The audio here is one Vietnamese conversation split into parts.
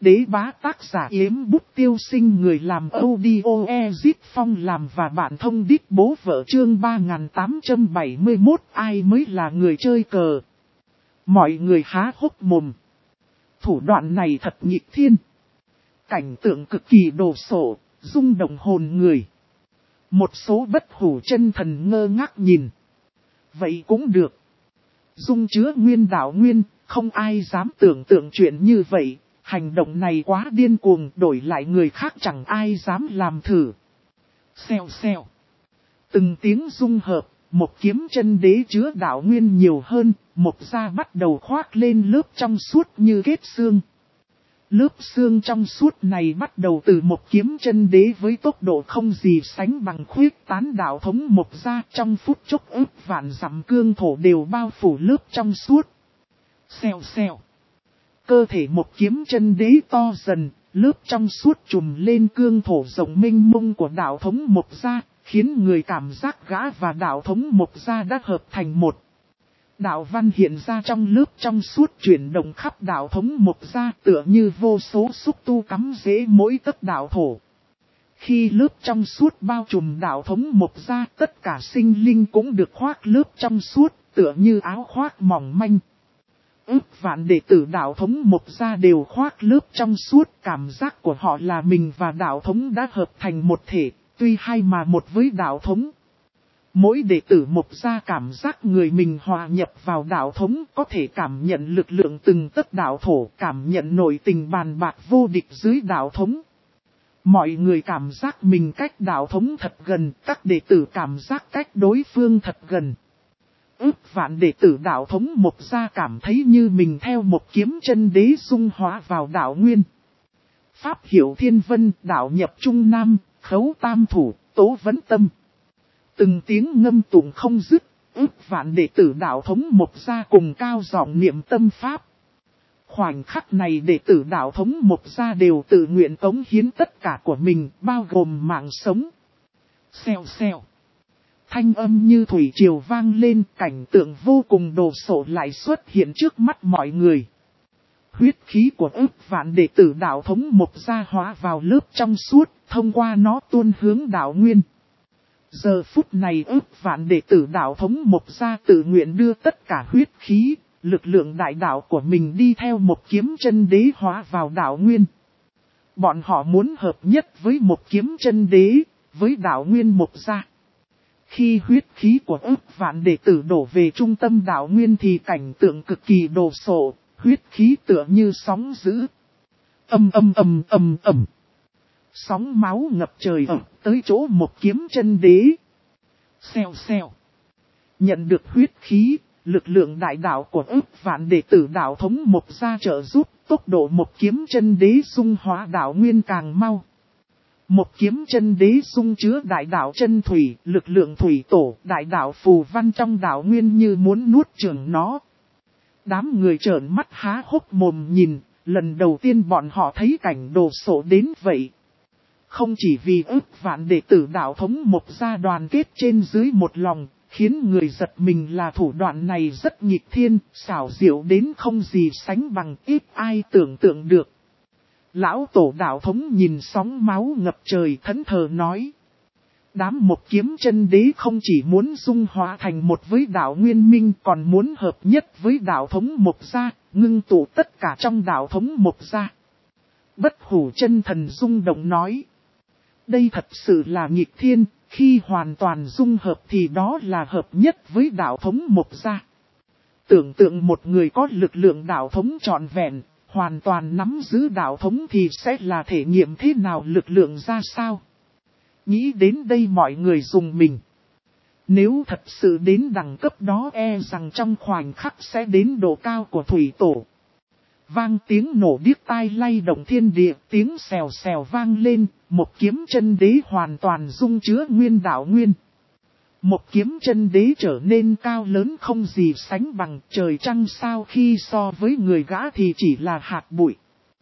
Đế bá tác giả Yếm Bút Tiêu Sinh, người làm audio Ezit Phong làm và bạn thông đít bố vợ, chương 3871, ai mới là người chơi cờ. Mọi người há hốc mồm. Thủ đoạn này thật nghịch thiên. Cảnh tượng cực kỳ đồ sộ, rung động hồn người. Một số bất hủ chân thần ngơ ngác nhìn. Vậy cũng được. Dung chứa nguyên đạo nguyên, không ai dám tưởng tượng chuyện như vậy. Hành động này quá điên cuồng, đổi lại người khác chẳng ai dám làm thử. Xèo xèo. Từng tiếng rung hợp, một kiếm chân đế chứa đạo nguyên nhiều hơn, một da bắt đầu khoác lên lớp trong suốt như kết xương. Lớp xương trong suốt này bắt đầu từ một kiếm chân đế với tốc độ không gì sánh bằng khuyết tán đạo thống một da, trong phút chốc ức vạn dặm cương thổ đều bao phủ lớp trong suốt. Xèo xèo. Cơ thể một kiếm chân đế to dần, lớp trong suốt trùm lên cương thổ rộng mênh mông của đạo thống một gia, khiến người cảm giác gã và đạo thống một gia đã hợp thành một. Đạo văn hiện ra trong lớp trong suốt chuyển động khắp đạo thống một gia, tựa như vô số xúc tu cắm rễ mỗi tấc đạo thổ. Khi lớp trong suốt bao trùm đạo thống một gia, tất cả sinh linh cũng được khoác lớp trong suốt, tựa như áo khoác mỏng manh. Ước vạn đệ tử đạo thống một gia đều khoác lớp trong suốt, cảm giác của họ là mình và đạo thống đã hợp thành một thể, tuy hai mà một với đạo thống. Mỗi đệ tử một gia cảm giác người mình hòa nhập vào đạo thống, có thể cảm nhận lực lượng từng tấc đạo thổ, cảm nhận nội tình bàn bạc vô địch dưới đạo thống. Mọi người cảm giác mình cách đạo thống thật gần, các đệ tử cảm giác cách đối phương thật gần. Ước vạn đệ tử đạo thống một gia cảm thấy như mình theo một kiếm chân đế dung hóa vào đạo nguyên. Pháp hiểu thiên vân, đạo nhập trung nam, khấu tam thủ, tố vấn tâm. Từng tiếng ngâm tụng không dứt, ước vạn đệ tử đạo thống một gia cùng cao giọng niệm tâm pháp. Khoảnh khắc này đệ tử đạo thống một gia đều tự nguyện cống hiến tất cả của mình, bao gồm mạng sống. Xèo xèo. Thanh âm như thủy triều vang lên, cảnh tượng vô cùng đồ sộ lại xuất hiện trước mắt mọi người. Huyết khí của ước vạn đệ tử đạo thống một gia hóa vào lớp trong suốt, thông qua nó tuôn hướng đạo nguyên. Giờ phút này ước vạn đệ tử đạo thống một gia tự nguyện đưa tất cả huyết khí, lực lượng đại đạo của mình đi theo một kiếm chân đế hóa vào đạo nguyên. Bọn họ muốn hợp nhất với một kiếm chân đế, với đạo nguyên một gia. Khi huyết khí của ước vạn đệ tử đổ về trung tâm đạo nguyên thì cảnh tượng cực kỳ đồ sộ, huyết khí tựa như sóng dữ. Ầm. Sóng máu ngập trời ập tới chỗ một kiếm chân đế. Xèo xèo. Nhận được huyết khí, lực lượng đại đạo của ước vạn đệ tử đạo thống một gia trợ giúp, tốc độ một kiếm chân đế dung hóa đạo nguyên càng mau. Một kiếm chân đế dung chứa đại đạo chân thủy, lực lượng thủy tổ, đại đạo phù văn trong đạo nguyên như muốn nuốt chửng nó. Đám người trợn mắt há hốc mồm nhìn, lần đầu tiên bọn họ thấy cảnh đồ sộ đến vậy. Không chỉ vì ước vạn đệ tử đạo thống một gia đoàn kết trên dưới một lòng, khiến người giật mình là thủ đoạn này rất nghịch thiên, xảo diệu đến không gì sánh bằng, ít ai tưởng tượng được. Lão tổ đạo thống nhìn sóng máu ngập trời thẫn thờ nói. Đám một kiếm chân đế không chỉ muốn dung hóa thành một với đạo nguyên minh, còn muốn hợp nhất với đạo thống một gia, ngưng tụ tất cả trong đạo thống một gia. Bất hủ chân thần rung động nói. Đây thật sự là nghịch thiên, khi hoàn toàn dung hợp thì đó là hợp nhất với đạo thống một gia. Tưởng tượng một người có lực lượng đạo thống trọn vẹn, hoàn toàn nắm giữ đạo thống thì sẽ là thể nghiệm thế nào, lực lượng ra sao. Nghĩ đến đây mọi người dùng mình. Nếu thật sự đến đẳng cấp đó e rằng trong khoảnh khắc sẽ đến độ cao của thủy tổ. Vang tiếng nổ điếc tai lay động thiên địa, tiếng xèo xèo vang lên, một kiếm chân đế hoàn toàn dung chứa nguyên đạo nguyên. Một kiếm chân đế trở nên cao lớn không gì sánh bằng, trời trăng sao khi so với người gã thì chỉ là hạt bụi.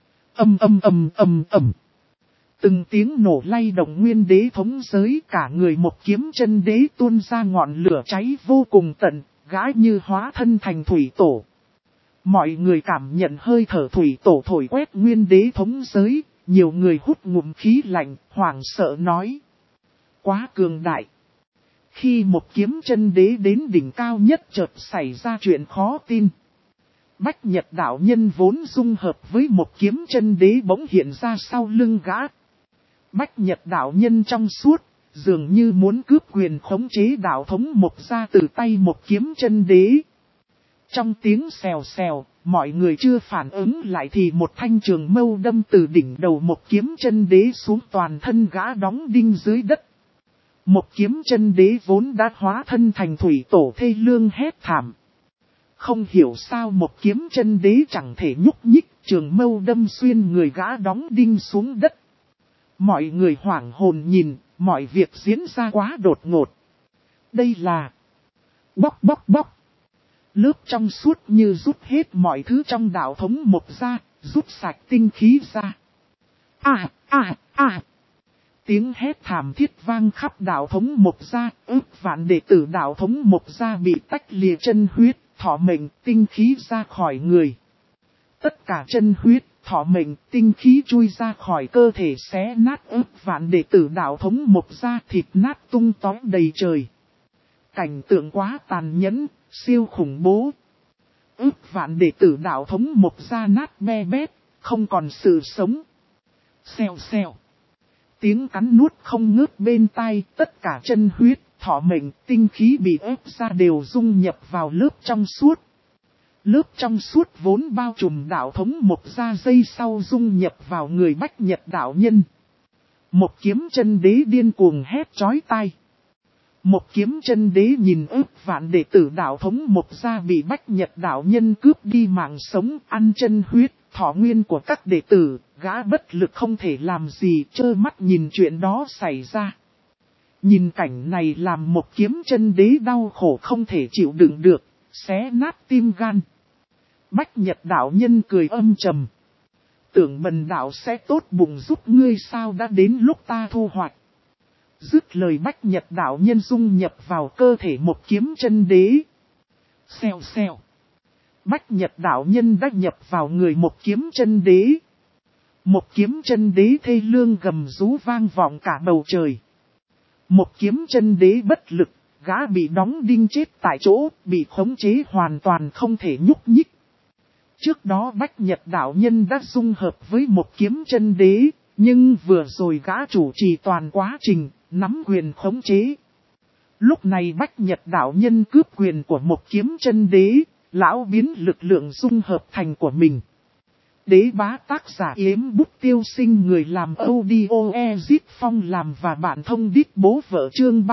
Ầm. Từng tiếng nổ lay động nguyên đế thống giới, cả người một kiếm chân đế tuôn ra ngọn lửa cháy vô cùng tận, gã như hóa thân thành thủy tổ. Mọi người cảm nhận hơi thở thủy tổ thổi quét nguyên đế thống giới, nhiều người hút ngụm khí lạnh, hoảng sợ nói. Quá cường đại. Khi một kiếm chân đế đến đỉnh cao nhất chợt xảy ra chuyện khó tin. Bách Nhật đạo nhân vốn dung hợp với một kiếm chân đế bỗng hiện ra sau lưng gã. Bách Nhật đạo nhân trong suốt, dường như muốn cướp quyền khống chế đạo thống một gia từ tay một kiếm chân đế. Trong tiếng xèo xèo, mọi người chưa phản ứng lại thì một thanh trường mâu đâm từ đỉnh đầu một kiếm chân đế xuống toàn thân gã đóng đinh dưới đất. Một kiếm chân đế vốn đã hóa thân thành thủy tổ thê lương hét thảm. Không hiểu sao một kiếm chân đế chẳng thể nhúc nhích, trường mâu đâm xuyên người gã đóng đinh xuống đất. Mọi người hoảng hồn nhìn, mọi việc diễn ra quá đột ngột. Đây là bóc bóc bóc. Lớp trong suốt như rút hết mọi thứ trong đạo thống một ra, rút sạch tinh khí ra. Tiếng hét thảm thiết vang khắp đạo thống một gia, ước vạn đệ tử đạo thống một gia bị tách lìa chân huyết, thọ mệnh, tinh khí ra khỏi người. Tất cả chân huyết, thọ mệnh, tinh khí chui ra khỏi cơ thể xé nát ước vạn đệ tử đạo thống một gia, thịt nát tung tóe đầy trời. Cảnh tượng quá tàn nhẫn, siêu khủng bố. Ước vạn đệ tử đạo thống một gia nát be bét, không còn sự sống. Xèo xèo. Tiếng cắn nuốt không ngớt bên tai, tất cả chân huyết, thọ mệnh, tinh khí bị ép ra đều dung nhập vào lớp trong suốt. Lớp trong suốt vốn bao trùm đạo thống một gia giây sau dung nhập vào người Bách Nhật đạo nhân. Một kiếm chân đế điên cuồng hét chói tai. Một kiếm chân đế nhìn ước vạn đệ tử đạo thống một gia bị Bách Nhật đạo nhân cướp đi mạng sống, ăn chân huyết, thọ nguyên của các đệ tử, gã bất lực không thể làm gì, trơ mắt nhìn chuyện đó xảy ra. Nhìn cảnh này làm một kiếm chân đế đau khổ không thể chịu đựng được, xé nát tim gan. Bách Nhật đạo nhân cười âm trầm. Tưởng Bần đạo sẽ tốt bụng giúp ngươi sao, đã đến lúc ta thu hoạch. Dứt lời Bách Nhật đạo nhân dung nhập vào cơ thể một kiếm chân đế. Xèo xèo. Bách Nhật đạo nhân đã nhập vào người một kiếm chân đế. Một kiếm chân đế thê lương gầm rú vang vọng cả bầu trời. Một kiếm chân đế bất lực, gã bị đóng đinh chết tại chỗ, bị khống chế hoàn toàn không thể nhúc nhích. Trước đó Bách Nhật đạo nhân đã dung hợp với một kiếm chân đế, nhưng vừa rồi gã chủ trì toàn quá trình, nắm quyền khống chế. Lúc này Bách Nhật đạo nhân cướp quyền của một kiếm chân đế, lão biến lực lượng dung hợp thành của mình. Đế bá tác giả Yếm Bút Tiêu Sinh, người làm audio Ezit Phong làm và bạn thông đít bố vợ, chương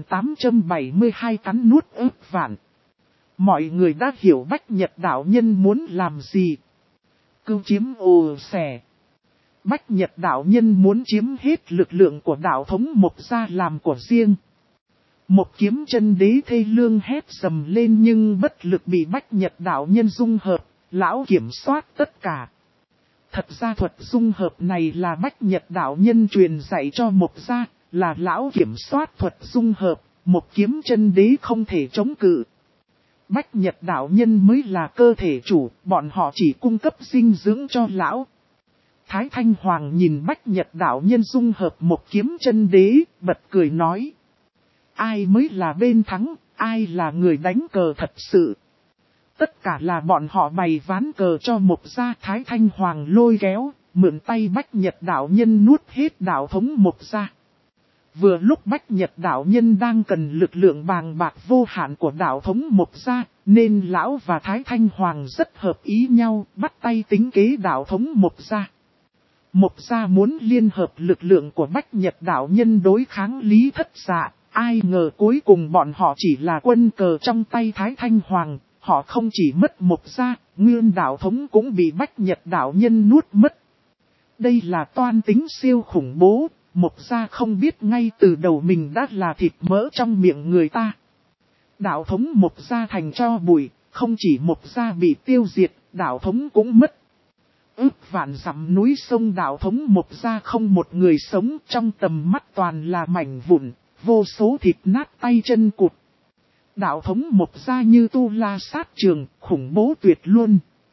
3872 cắn nuốt ước vạn. Mọi người đã hiểu Bách Nhật đạo nhân muốn làm gì. Cưu chiếm ồ xẻ. Bách Nhật đạo nhân muốn chiếm hết lực lượng của đạo thống một gia làm của riêng. Một kiếm chân đế thê lương hét sầm lên nhưng bất lực bị Bách Nhật đạo nhân dung hợp, lão kiểm soát tất cả. Thật ra thuật dung hợp này là Bách Nhật đạo nhân truyền dạy cho một gia, là lão kiểm soát thuật dung hợp, một kiếm chân đế không thể chống cự. Bách Nhật đạo nhân mới là cơ thể chủ, bọn họ chỉ cung cấp dinh dưỡng cho lão. Thái Thanh Hoàng nhìn Bách Nhật đạo nhân dung hợp một kiếm chân đế, bật cười nói. Ai mới là bên thắng, ai là người đánh cờ thật sự. Tất cả là bọn họ bày ván cờ cho một gia. Thái Thanh Hoàng lôi kéo, mượn tay Bách Nhật đạo nhân nuốt hết đạo thống một gia. Vừa lúc Bách Nhật đạo nhân đang cần lực lượng bàng bạc vô hạn của đạo thống một gia, nên lão và Thái Thanh Hoàng rất hợp ý nhau, bắt tay tính kế đạo thống một gia. Một gia muốn liên hợp lực lượng của Bách Nhật đạo nhân đối kháng Lý Thất Dạ, ai ngờ cuối cùng bọn họ chỉ là quân cờ trong tay Thái Thanh Hoàng, họ không chỉ mất một gia, nguyên đạo thống cũng bị Bách Nhật đạo nhân nuốt mất. Đây là toan tính siêu khủng bố, một gia không biết ngay từ đầu mình đã là thịt mỡ trong miệng người ta. Đạo thống một gia thành tro bụi, không chỉ một gia bị tiêu diệt, đạo thống cũng mất. Ước vạn dặm núi sông đạo thống một gia không một người sống, trong tầm mắt toàn là mảnh vụn, vô số thịt nát tay chân cụt. Đạo thống một gia như tu la sát trường, khủng bố tuyệt luôn.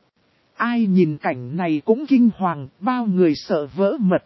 Ai nhìn cảnh này cũng kinh hoàng, bao người sợ vỡ mật.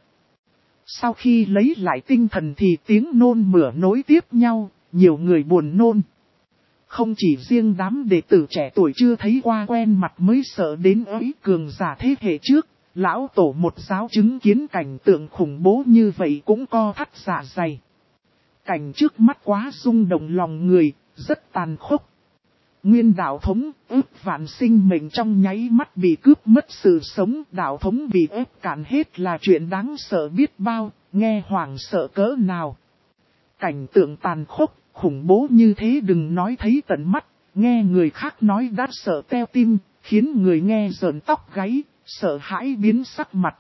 Sau khi lấy lại tinh thần thì tiếng nôn mửa nối tiếp nhau, nhiều người buồn nôn. Không chỉ riêng đám đệ tử trẻ tuổi chưa thấy qua quen mặt mới sợ đến ấy cường giả thế hệ trước, lão tổ một giáo chứng kiến cảnh tượng khủng bố như vậy cũng co thắt dạ dày. Cảnh trước mắt quá rung động lòng người, rất tàn khốc. Nguyên đạo thống ước vạn sinh mệnh trong nháy mắt bị cướp mất sự sống, đạo thống bị ép cạn hết là chuyện đáng sợ biết bao, nghe hoảng sợ cỡ nào. Cảnh tượng tàn khốc, khủng bố như thế đừng nói thấy tận mắt, nghe người khác nói đã sợ teo tim, khiến người nghe rợn tóc gáy, sợ hãi biến sắc mặt.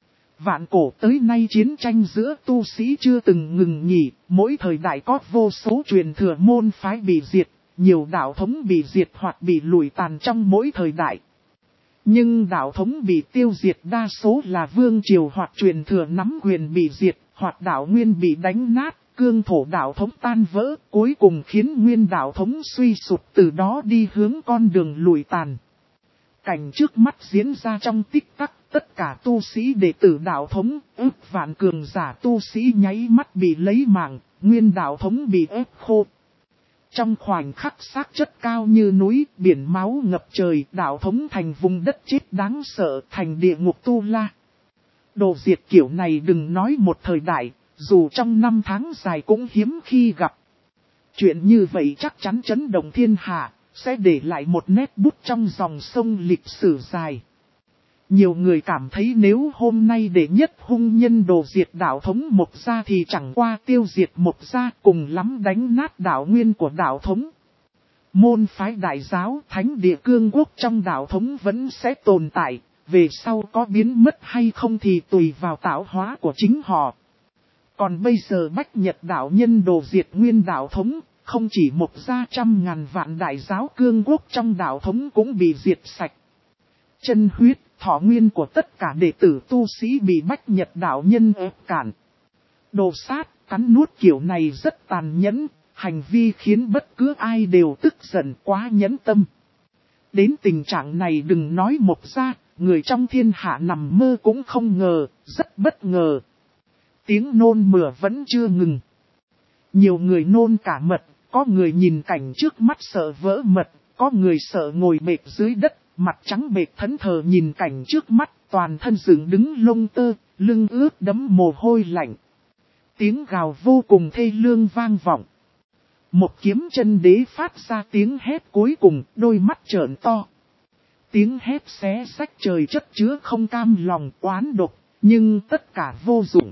Vạn cổ tới nay chiến tranh giữa tu sĩ chưa từng ngừng nghỉ, mỗi thời đại có vô số truyền thừa môn phái bị diệt, nhiều đạo thống bị diệt hoặc bị lùi tàn trong mỗi thời đại. Nhưng đạo thống bị tiêu diệt đa số là vương triều hoặc truyền thừa nắm quyền bị diệt, hoặc đạo nguyên bị đánh nát, cương thổ đạo thống tan vỡ, cuối cùng khiến nguyên đạo thống suy sụp từ đó đi hướng con đường lùi tàn. Cảnh trước mắt diễn ra trong tích tắc, tất cả tu sĩ đệ tử đạo thống, ước vạn cường giả tu sĩ nháy mắt bị lấy mạng, nguyên đạo thống bị ép khô. Trong khoảnh khắc xác chất cao như núi, biển máu ngập trời, đạo thống thành vùng đất chết đáng sợ, thành địa ngục tu la. Đồ diệt kiểu này đừng nói một thời đại, dù trong năm tháng dài cũng hiếm khi gặp. Chuyện như vậy chắc chắn chấn động thiên hạ, sẽ để lại một nét bút trong dòng sông lịch sử dài. Nhiều người cảm thấy nếu hôm nay đệ nhất hung nhân đồ diệt đạo thống Mộc Gia thì chẳng qua tiêu diệt Mộc Gia, cùng lắm đánh nát đạo nguyên của đạo thống. Môn phái đại giáo thánh địa cương quốc trong đạo thống vẫn sẽ tồn tại, về sau có biến mất hay không thì tùy vào tạo hóa của chính họ. Còn bây giờ Bách Nhật đạo nhân đồ diệt nguyên đạo thống, không chỉ Mộc Gia trăm ngàn vạn đại giáo cương quốc trong đạo thống cũng bị diệt sạch. Chân huyết, thọ nguyên của tất cả đệ tử tu sĩ bị Bách Nhật đạo nhân ép cạn. Đồ sát, cắn nuốt kiểu này rất tàn nhẫn, hành vi khiến bất cứ ai đều tức giận quá nhẫn tâm. Đến tình trạng này đừng nói Mộc Gia, người trong thiên hạ nằm mơ cũng không ngờ, rất bất ngờ. Tiếng nôn mửa vẫn chưa ngừng. Nhiều người nôn cả mật, có người nhìn cảnh trước mắt sợ vỡ mật, có người sợ ngồi bệt dưới đất, mặt trắng bệt thẫn thờ nhìn cảnh trước mắt, toàn thân dựng đứng lông tơ, lưng ướt đẫm mồ hôi lạnh. Tiếng gào vô cùng thê lương vang vọng. Một kiếm chân đế phát ra tiếng hét cuối cùng, đôi mắt trợn to. Tiếng hét xé rách trời chất chứa không cam lòng oán độc, nhưng tất cả vô dụng.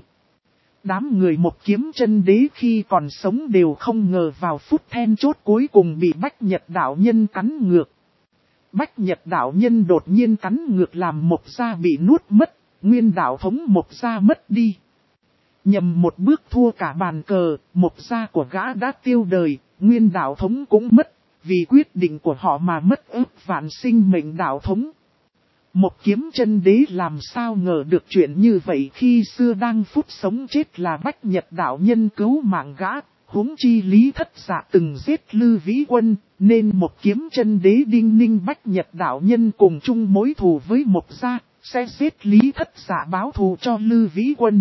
Đám người một kiếm chân đế khi còn sống đều không ngờ vào phút then chốt cuối cùng bị Bách Nhật đạo nhân cắn ngược. Bách Nhật đạo nhân đột nhiên cắn ngược làm Mộc Gia bị nuốt mất, nguyên đạo thống Mộc Gia mất đi. Nhầm một bước thua cả bàn cờ, Mộc Gia của gã đã tiêu đời, nguyên đạo thống cũng mất, vì quyết định của họ mà mất ước vạn sinh mệnh đạo thống. Một kiếm chân đế làm sao ngờ được chuyện như vậy khi xưa đang phút sống chết là Bách Nhật đạo nhân cứu mạng gã, huống chi Lý Thất Dạ từng giết Lư Vĩ Quân, nên một kiếm chân đế đinh ninh Bách Nhật đạo nhân cùng chung mối thù với Mộc Gia, sẽ giết Lý Thất Dạ báo thù cho Lư Vĩ Quân.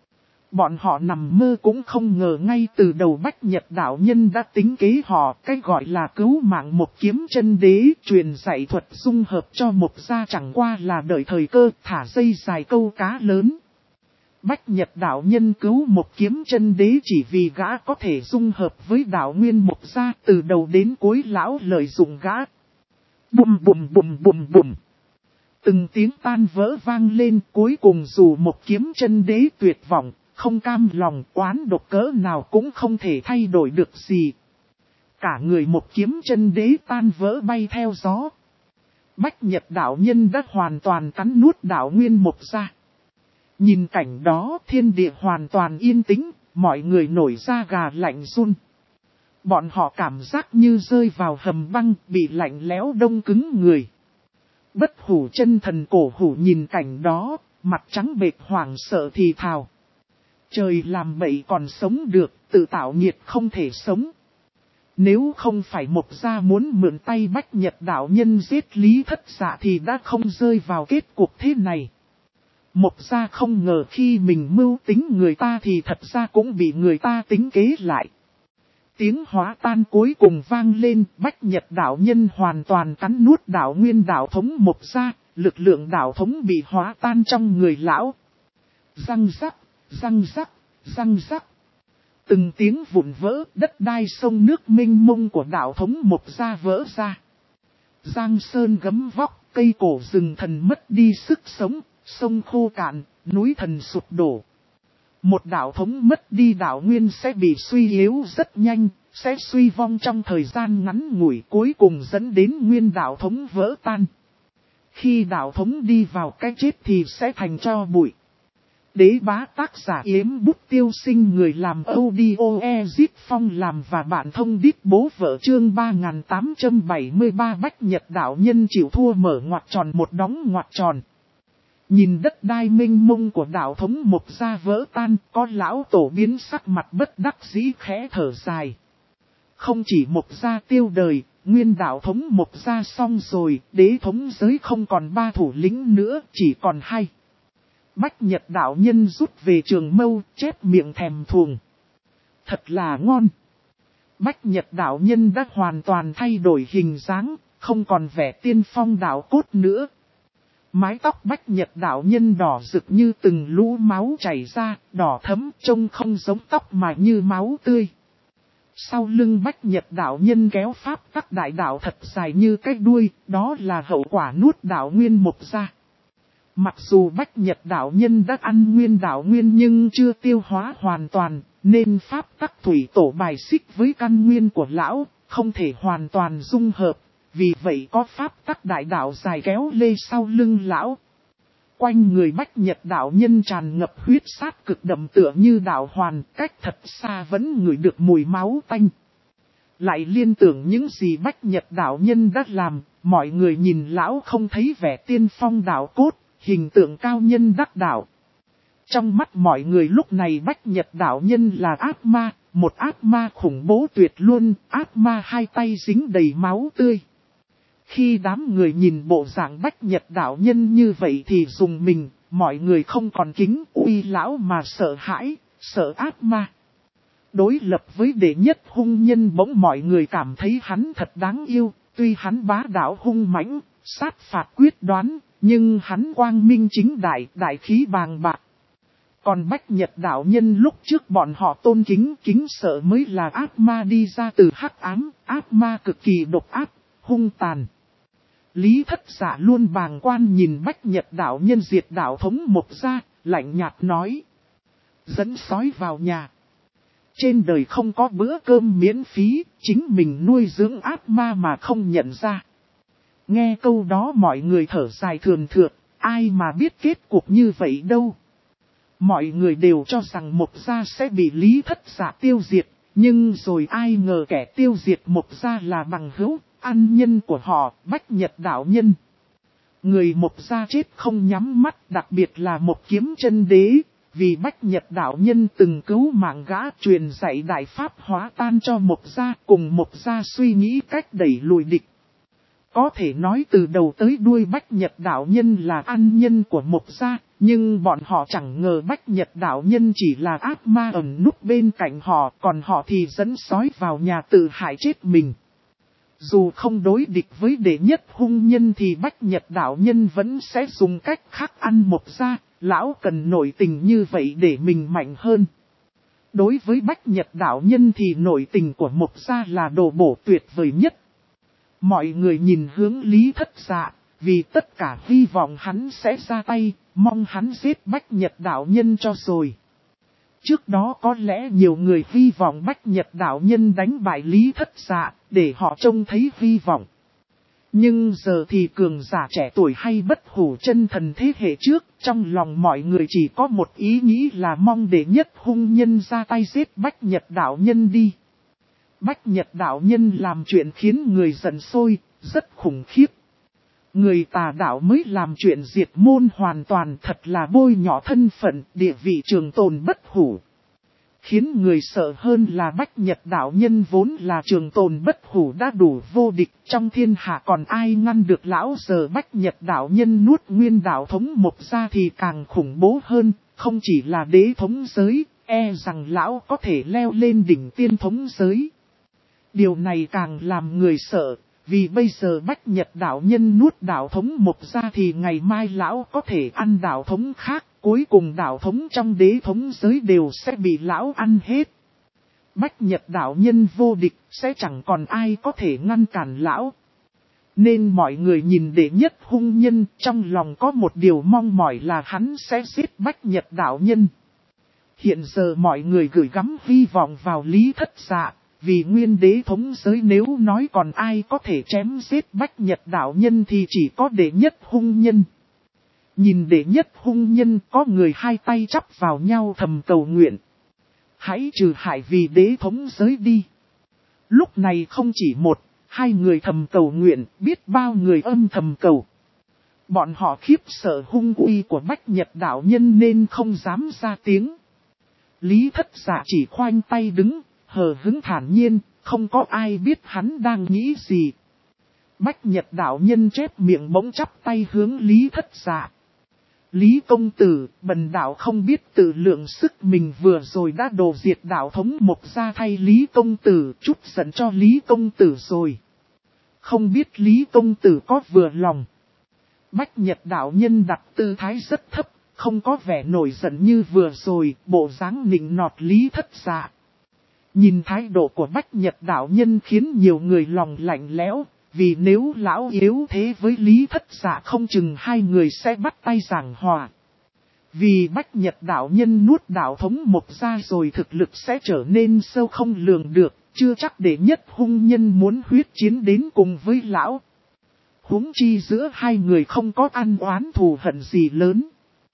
Bọn họ nằm mơ cũng không ngờ ngay từ đầu Bách Nhật đạo nhân đã tính kế họ, cái gọi là cứu mạng một kiếm chân đế, truyền dạy thuật dung hợp cho Mộc Gia chẳng qua là đợi thời cơ, thả dây dài câu cá lớn. Bách Nhật đạo nhân cứu một kiếm chân đế chỉ vì gã có thể dung hợp với đạo nguyên Mộc Gia, từ đầu đến cuối lão lợi dụng gã. Bùm bùm bùm bùm bùm. Từng tiếng tan vỡ vang lên, cuối cùng dù một kiếm chân đế tuyệt vọng, không cam lòng oán độc cỡ nào cũng không thể thay đổi được gì. Cả người một kiếm chân đế tan vỡ bay theo gió. Bách Nhật đạo nhân đã hoàn toàn cắn nuốt đạo nguyên Mộc Gia. Nhìn cảnh đó thiên địa hoàn toàn yên tĩnh, mọi người nổi da gà lạnh run. Bọn họ cảm giác như rơi vào hầm băng, bị lạnh lẽo đông cứng người. Bất hủ chân thần cổ hủ nhìn cảnh đó, mặt trắng bệch hoảng sợ thì thào. Trời làm bậy còn sống được, tự tạo nghiệt không thể sống. Nếu không phải Mộc Gia muốn mượn tay Bách Nhật đạo nhân giết Lý Thất Dạ thì đã không rơi vào kết cục thế này. Mộc Gia không ngờ khi mình mưu tính người ta thì thật ra cũng bị người ta tính kế lại. Tiếng hóa tan cuối cùng vang lên, Bách Nhật đạo nhân hoàn toàn cắn nuốt đạo nguyên đạo thống Mộc Gia, lực lượng đạo thống bị hóa tan trong người lão. Răng rắc, răng rắc, răng rắc. Từng tiếng vụn vỡ, đất đai sông nước mênh mông của đạo thống Mộc Gia vỡ ra. Giang sơn gấm vóc, cây cổ rừng thần mất đi sức sống, sông khô cạn, núi thần sụp đổ. Một đạo thống mất đi đạo nguyên sẽ bị suy yếu rất nhanh, sẽ suy vong trong thời gian ngắn ngủi, cuối cùng dẫn đến nguyên đạo thống vỡ tan. Khi đạo thống đi vào cái chết thì sẽ thành tro bụi. Đế bá tác giả Yếm Bút Tiêu Sinh, người làm audio Ezit Phong làm và bạn thông đít bố vợ, chương 3873. Bách Nhật đạo nhân chịu thua, mở ngoặc tròn một đóng ngoặc tròn. Nhìn đất đai mênh mông của đạo thống Mộc Gia vỡ tan, có lão tổ biến sắc mặt bất đắc dĩ khẽ thở dài. Không chỉ Mộc Gia tiêu đời, nguyên đạo thống Mộc Gia xong rồi, đế thống giới không còn 3 thủ lĩnh nữa, chỉ còn 2. Bách Nhật đạo nhân rút về trường mâu, chép miệng thèm thuồng. Thật là ngon. Bách Nhật đạo nhân đã hoàn toàn thay đổi hình dáng, không còn vẻ tiên phong đạo cốt nữa. Mái tóc Bách Nhật đạo nhân đỏ rực như từng lũ máu chảy ra, đỏ thẫm, trông không giống tóc mà như máu tươi. Sau lưng Bách Nhật đạo nhân kéo pháp tắc đại đạo thật dài như cái đuôi, đó là hậu quả nuốt đạo nguyên Mộc Gia. Mặc dù Bách Nhật đạo nhân đã ăn nguyên đạo nguyên nhưng chưa tiêu hóa hoàn toàn, nên pháp tắc thủy tổ bài xích với căn nguyên của lão, không thể hoàn toàn dung hợp. Vì vậy có pháp tắc đại đạo dài kéo lê sau lưng lão. Quanh người Bách Nhật đạo nhân tràn ngập huyết sát cực đậm tựa như đạo hoàn, cách thật xa vẫn ngửi được mùi máu tanh. Lại liên tưởng những gì Bách Nhật đạo nhân đã làm, mọi người nhìn lão không thấy vẻ tiên phong đạo cốt, hình tượng cao nhân đắc đạo. Trong mắt mọi người lúc này Bách Nhật đạo nhân là ác ma, một ác ma khủng bố tuyệt luôn, ác ma hai tay dính đầy máu tươi. Khi đám người nhìn bộ dạng Bách Nhật đạo nhân như vậy thì dùng mình, mọi người không còn kính uy lão mà sợ hãi, sợ ác ma. Đối lập với đệ nhất hung nhân, bỗng mọi người cảm thấy hắn thật đáng yêu, tuy hắn bá đạo hung mãnh, sát phạt quyết đoán, nhưng hắn quang minh chính đại, đại khí bàng bạc. Còn Bách Nhật đạo nhân lúc trước bọn họ tôn kính sợ mới là ác ma đi ra từ hắc ám, ác ma cực kỳ độc ác, hung tàn. Lý Thất Dạ luôn bàng quan nhìn Bách Nhật đạo nhân diệt đạo thống Mộc Gia, lạnh nhạt nói. Dẫn sói vào nhà. Trên đời không có bữa cơm miễn phí, chính mình nuôi dưỡng ác ma mà không nhận ra. Nghe câu đó mọi người thở dài thườn thượt, ai mà biết kết cục như vậy đâu. Mọi người đều cho rằng Mộc Gia sẽ bị Lý Thất Dạ tiêu diệt, nhưng rồi ai ngờ kẻ tiêu diệt Mộc Gia là bằng hữu, ăn nhân của họ, Bách Nhật đạo nhân. Người Mộc Gia chết không nhắm mắt, đặc biệt là Mộc Kiếm Chân Đế, vì Bách Nhật đạo nhân từng cứu mạng gã, truyền dạy đại pháp hóa tan cho Mộc Gia, cùng Mộc Gia suy nghĩ cách đẩy lùi địch. Có thể nói từ đầu tới đuôi Bách Nhật đạo nhân là ăn nhân của Mộc Gia, nhưng bọn họ chẳng ngờ Bách Nhật đạo nhân chỉ là ác ma ẩn núp bên cạnh họ, còn họ thì dẫn sói vào nhà tự hại chết mình. Dù không đối địch với đệ nhất hung nhân thì Bách Nhật đạo nhân vẫn sẽ dùng cách khác ăn Mộc Gia, lão cần nội tình như vậy để mình mạnh hơn. Đối với Bách Nhật đạo nhân thì nội tình của Mộc Gia là đồ bổ tuyệt vời nhất. Mọi người nhìn hướng Lý Thất Dạ, vì tất cả hy vọng hắn sẽ ra tay, mong hắn giết Bách Nhật đạo nhân cho rồi. Trước đó có lẽ nhiều người hy vọng Bách Nhật đạo nhân đánh bại Lý Thất Dạ, để họ trông thấy hy vọng. Nhưng giờ thì cường giả trẻ tuổi hay bất hủ chân thần thế hệ trước, trong lòng mọi người chỉ có một ý nghĩ là mong để nhất hung nhân ra tay giết Bách Nhật đạo nhân đi. Bách Nhật đạo nhân làm chuyện khiến người giận sôi, rất khủng khiếp. Người tà đạo mới làm chuyện diệt môn hoàn toàn, thật là bôi nhọ thân phận, địa vị trường tồn bất hủ. Khiến người sợ hơn là Bách Nhật đạo nhân vốn là trường tồn bất hủ đã đủ vô địch, trong thiên hạ còn ai ngăn được lão. Giờ Bách Nhật đạo nhân nuốt nguyên đạo thống một ra thì càng khủng bố hơn, không chỉ là đế thống giới, e rằng lão có thể leo lên đỉnh tiên thống giới. Điều này càng làm người sợ, vì bây giờ Bách Nhật đạo nhân nuốt đạo thống một ra thì ngày mai lão có thể ăn đạo thống khác. Cuối cùng đạo thống trong đế thống giới đều sẽ bị lão ăn hết. Bách Nhật đạo nhân vô địch, sẽ chẳng còn ai có thể ngăn cản lão. Nên mọi người nhìn đệ nhất hung nhân, trong lòng có một điều mong mỏi là hắn sẽ giết Bách Nhật đạo nhân. Hiện giờ mọi người gửi gắm hy vọng vào Lý Thất Dạ, vì nguyên đế thống giới nếu nói còn ai có thể chém giết Bách Nhật đạo nhân thì chỉ có đệ nhất hung nhân. Nhìn đệ nhất hung nhân, có người hai tay chắp vào nhau thầm cầu nguyện. Hãy trừ hại vì đế thống giới đi. Lúc này không chỉ một, hai người thầm cầu nguyện, biết bao người âm thầm cầu. Bọn họ khiếp sợ hung uy của Bách Nhật đạo nhân nên không dám ra tiếng. Lý Thất Dạ chỉ khoanh tay đứng, hờ hững thản nhiên, không có ai biết hắn đang nghĩ gì. Bách Nhật đạo nhân chép miệng bỗng chắp tay hướng Lý Thất Dạ. Lý công tử, bần đạo không biết tự lượng sức mình vừa rồi đã đồ diệt đạo thống một ra thay Lý công tử, chút giận cho Lý công tử rồi. Không biết Lý công tử có vừa lòng. Bách Nhật đạo nhân đặt tư thái rất thấp, không có vẻ nổi giận như vừa rồi, bộ dáng nịnh nọt Lý Thất Dạ. Nhìn thái độ của Bách Nhật đạo nhân khiến nhiều người lòng lạnh lẽo. Vì nếu lão yếu thế với Lý Thất Dạ không chừng hai người sẽ bắt tay giảng hòa. Vì Bách Nhật đạo nhân nuốt đạo thống một ra rồi thực lực sẽ trở nên sâu không lường được, chưa chắc đệ nhất hung nhân muốn huyết chiến đến cùng với lão. Huống chi giữa hai người không có ăn oán thù hận gì lớn.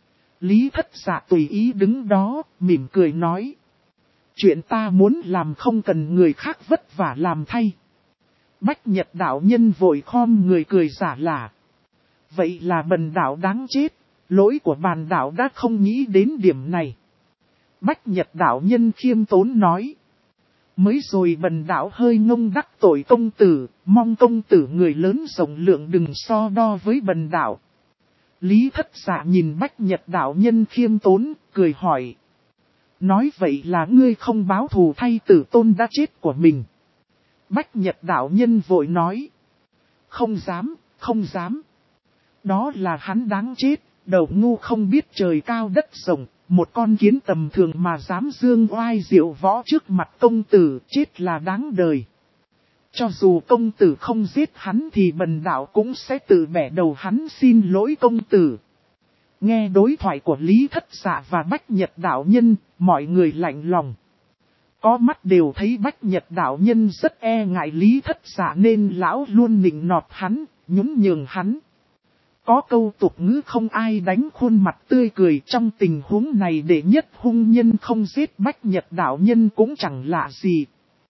Lý Thất Dạ tùy ý đứng đó, mỉm cười nói. Chuyện ta muốn làm không cần người khác vất vả làm thay. Bách Nhật đạo nhân vội khom người cười giả lả. Vậy là bần đạo đáng chết, lỗi của bàn đạo đã không nghĩ đến điểm này. Bách Nhật đạo nhân khiêm tốn nói. Mới rồi bần đạo hơi ngông đắc tội công tử, mong công tử người lớn rộng lượng đừng so đo với bần đạo. Lý Thất Dạ nhìn Bách Nhật đạo nhân khiêm tốn, cười hỏi. Nói vậy là ngươi không báo thù thay tử tôn đã chết của mình. Bách Nhật đạo nhân vội nói. Không dám, không dám. Đó là hắn đáng chết, đầu ngu không biết trời cao đất rộng, một con kiến tầm thường mà dám dương oai diệu võ trước mặt công tử, chết là đáng đời. Cho dù công tử không giết hắn thì bần đạo cũng sẽ tự bẻ đầu hắn xin lỗi công tử. Nghe đối thoại của Lý Thất Dạ và Bách Nhật đạo nhân, mọi người lạnh lòng. Có mắt đều thấy Bách Nhật đạo nhân rất e ngại Lý Thất Dạ nên lão luôn nịnh nọt hắn, nhún nhường hắn. Có câu tục ngữ không ai đánh khuôn mặt tươi cười, trong tình huống này đệ nhất hung nhân không giết Bách Nhật đạo nhân cũng chẳng lạ gì.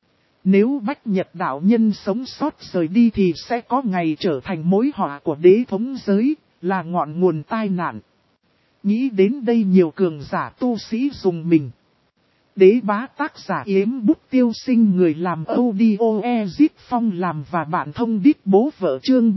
Nếu Bách Nhật đạo nhân sống sót rời đi thì sẽ có ngày trở thành mối họa của đế thống giới, là ngọn nguồn tai nạn. Nghĩ đến đây nhiều cường giả tu sĩ dùng mình. Đế bá tác giả Yếm Bút Tiêu Sinh, người làm audio Ezit Phong làm và bạn thông đít bố vợ chương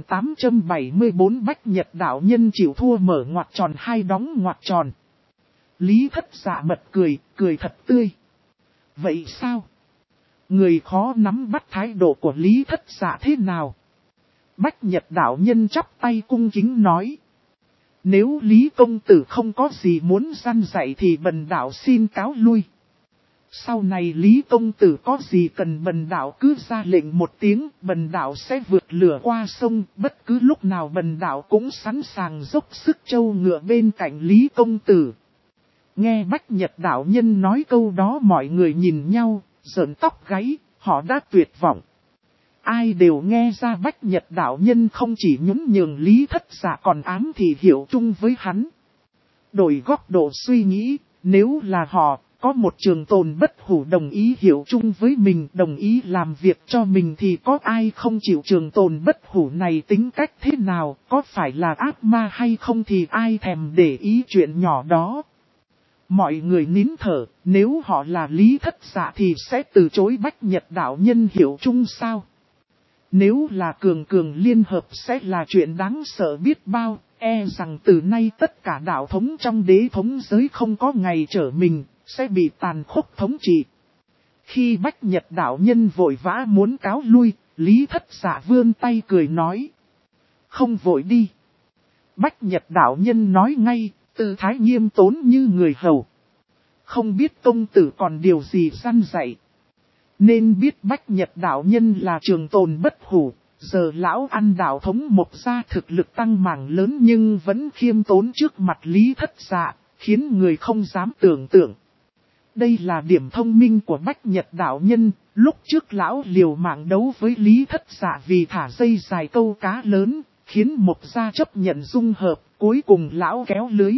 3874. Bách Nhật đạo nhân chịu thua mở ngoặc tròn hai đóng ngoặc tròn. Lý Thất Dạ bật cười, cười thật tươi. Vậy sao? Người khó nắm bắt thái độ của Lý Thất Dạ thế nào? Bách Nhật đạo nhân chắp tay cung kính nói. Nếu Lý công tử không có gì muốn răn dạy thì bần đạo xin cáo lui. Sau này Lý công tử có gì cần bần đạo cứ ra lệnh một tiếng, bần đạo sẽ vượt lửa qua sông, bất cứ lúc nào bần đạo cũng sẵn sàng dốc sức trâu ngựa bên cạnh Lý công tử. Nghe Bách Nhật đạo nhân nói câu đó mọi người nhìn nhau, rợn tóc gáy, họ đã tuyệt vọng. Ai đều nghe ra Bách Nhật đạo nhân không chỉ nhún nhường Lý Thất Dạ còn ám thì hiểu chung với hắn. Đổi góc độ suy nghĩ, nếu là họ, có một trường tồn bất hủ đồng ý hiểu chung với mình, đồng ý làm việc cho mình thì có ai không chịu trường tồn bất hủ này tính cách thế nào, có phải là ác ma hay không thì ai thèm để ý chuyện nhỏ đó. Mọi người nín thở, nếu họ là Lý Thất Dạ thì sẽ từ chối Bách Nhật đạo nhân hiểu chung sao? Nếu là cường cường liên hợp sẽ là chuyện đáng sợ biết bao, e rằng từ nay tất cả đạo thống trong đế thống giới không có ngày trở mình, sẽ bị tàn khốc thống trị. Khi Bách Nhật đạo nhân vội vã muốn cáo lui, Lý Thất Dạ vươn tay cười nói. Không vội đi. Bách Nhật đạo nhân nói ngay, tư thái nghiêm tốn như người hầu. Không biết công tử còn điều gì răn dạy. Nên biết Bách Nhật đạo nhân là trường tồn bất hủ, giờ lão ăn đạo thống một gia thực lực tăng mảng lớn nhưng vẫn khiêm tốn trước mặt Lý Thất Dạ, khiến người không dám tưởng tượng. Đây là điểm thông minh của Bách Nhật đạo nhân, lúc trước lão liều mạng đấu với Lý Thất Dạ vì thả dây dài câu cá lớn, khiến một gia chấp nhận dung hợp, cuối cùng lão kéo lưới.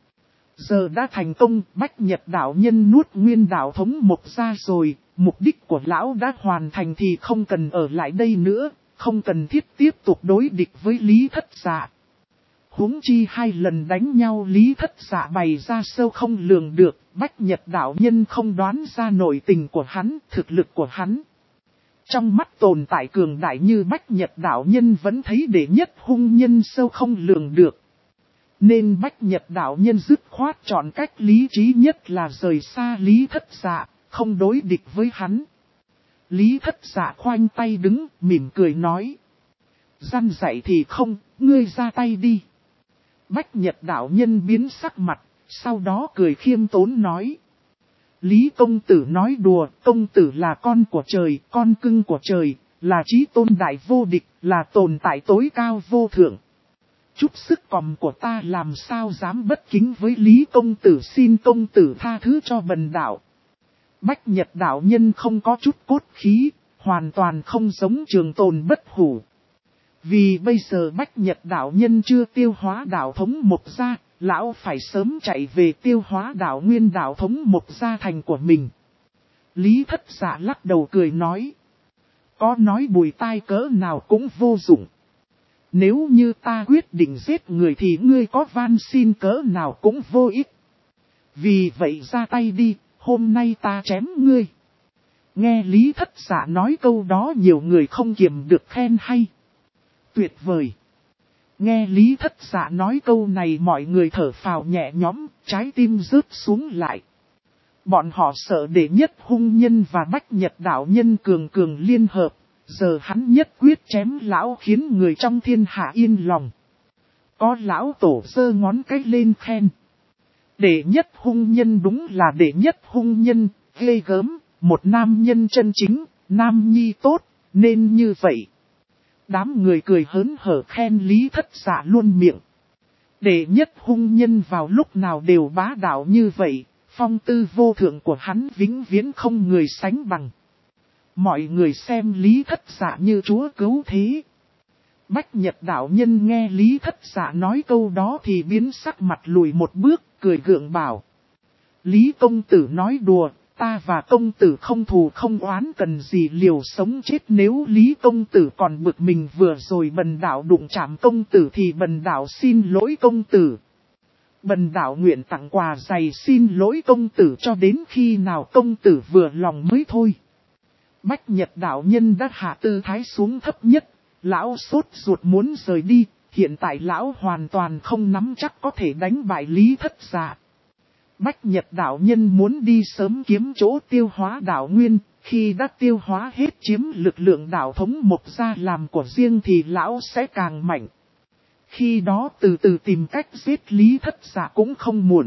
Giờ đã thành công, Bách Nhật đạo nhân nuốt nguyên đạo thống một gia rồi, mục đích của lão đã hoàn thành thì không cần ở lại đây nữa, không cần thiết tiếp tục đối địch với Lý Thất Dạ. Huống chi 2 lần đánh nhau Lý Thất Dạ bày ra sâu không lường được, Bách Nhật đạo nhân không đoán ra nội tình của hắn, thực lực của hắn. Trong mắt tồn tại cường đại như Bách Nhật đạo nhân vẫn thấy đệ nhất hung nhân sâu không lường được. Nên Bách Nhật đạo nhân dứt khoát chọn cách lý trí nhất là rời xa Lý Thất Dạ, không đối địch với hắn. Lý Thất Dạ khoanh tay đứng, mỉm cười nói. Răn dạy thì không, ngươi ra tay đi. Bách Nhật đạo nhân biến sắc mặt, sau đó cười khiêm tốn nói. Lý công tử nói đùa, công tử là con của trời, con cưng của trời, là chí tôn đại vô địch, là tồn tại tối cao vô thượng. Chút sức còm của ta làm sao dám bất kính với Lý công tử, xin công tử tha thứ cho bần đạo. Bách Nhật đạo nhân không có chút cốt khí, hoàn toàn không giống trường tồn bất hủ. Vì bây giờ Bách Nhật đạo nhân chưa tiêu hóa đạo thống một gia, lão phải sớm chạy về tiêu hóa đạo nguyên đạo thống một gia thành của mình. Lý Thất Dạ lắc đầu cười nói. Có nói bùi tai cỡ nào cũng vô dụng. Nếu như ta quyết định giết người thì ngươi có van xin cỡ nào cũng vô ích. Vì vậy ra tay đi, hôm nay ta chém ngươi. Nghe Lý Thất Dạ nói câu đó nhiều người không kiềm được khen hay. Tuyệt vời. Nghe Lý Thất Dạ nói câu này mọi người thở phào nhẹ nhõm, trái tim rớt xuống lại. Bọn họ sợ đệ nhất hung nhân và Bách Nhật đạo nhân cường cường liên hợp. Giờ hắn nhất quyết chém lão khiến người trong thiên hạ yên lòng. Có lão tổ giơ ngón cái lên khen. Đệ nhất hung nhân đúng là đệ nhất hung nhân, ghê gớm, một nam nhân chân chính, nam nhi tốt, nên như vậy. Đám người cười hớn hở khen Lý Thất Dạ luôn miệng. Đệ nhất hung nhân vào lúc nào đều bá đạo như vậy, phong tư vô thượng của hắn vĩnh viễn không người sánh bằng. Mọi người xem Lý Thất Dạ như chúa cứu thế. Bách Nhật đạo nhân nghe Lý Thất Dạ nói câu đó thì biến sắc mặt lùi một bước, cười gượng bảo. Lý công tử nói đùa, ta và công tử không thù không oán cần gì liều sống chết, nếu Lý công tử còn bực mình vừa rồi bần đạo đụng chạm công tử thì bần đạo xin lỗi công tử. Bần đạo nguyện tặng quà dày xin lỗi công tử cho đến khi nào công tử vừa lòng mới thôi. Bách Nhật đạo nhân đã hạ tư thái xuống thấp nhất, lão sốt ruột muốn rời đi, hiện tại lão hoàn toàn không nắm chắc có thể đánh bại Lý Thất Dạ. Bách Nhật đạo nhân muốn đi sớm kiếm chỗ tiêu hóa đạo nguyên, khi đã tiêu hóa hết chiếm lực lượng đạo thống một gia làm của riêng thì lão sẽ càng mạnh. Khi đó từ từ tìm cách giết Lý Thất Dạ cũng không muộn.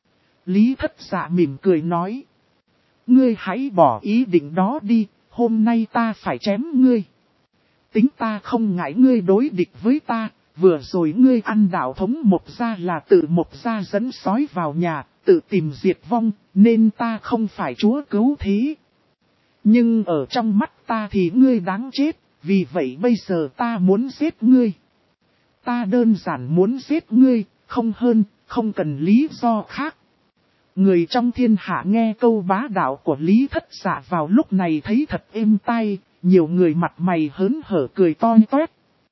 Lý Thất Dạ mỉm cười nói. Ngươi hãy bỏ ý định đó đi, hôm nay ta phải chém ngươi. Tính ta không ngại ngươi đối địch với ta, vừa rồi ngươi ăn đạo thống một gia là tự một gia dẫn sói vào nhà, tự tìm diệt vong, nên ta không phải chúa cứu thế. Nhưng ở trong mắt ta thì ngươi đáng chết, vì vậy bây giờ ta muốn giết ngươi. Ta đơn giản muốn giết ngươi, không hơn, không cần lý do khác. Người trong thiên hạ nghe câu bá đạo của Lý Thất Dạ vào lúc này thấy thật êm tai, nhiều người mặt mày hớn hở cười toi toét.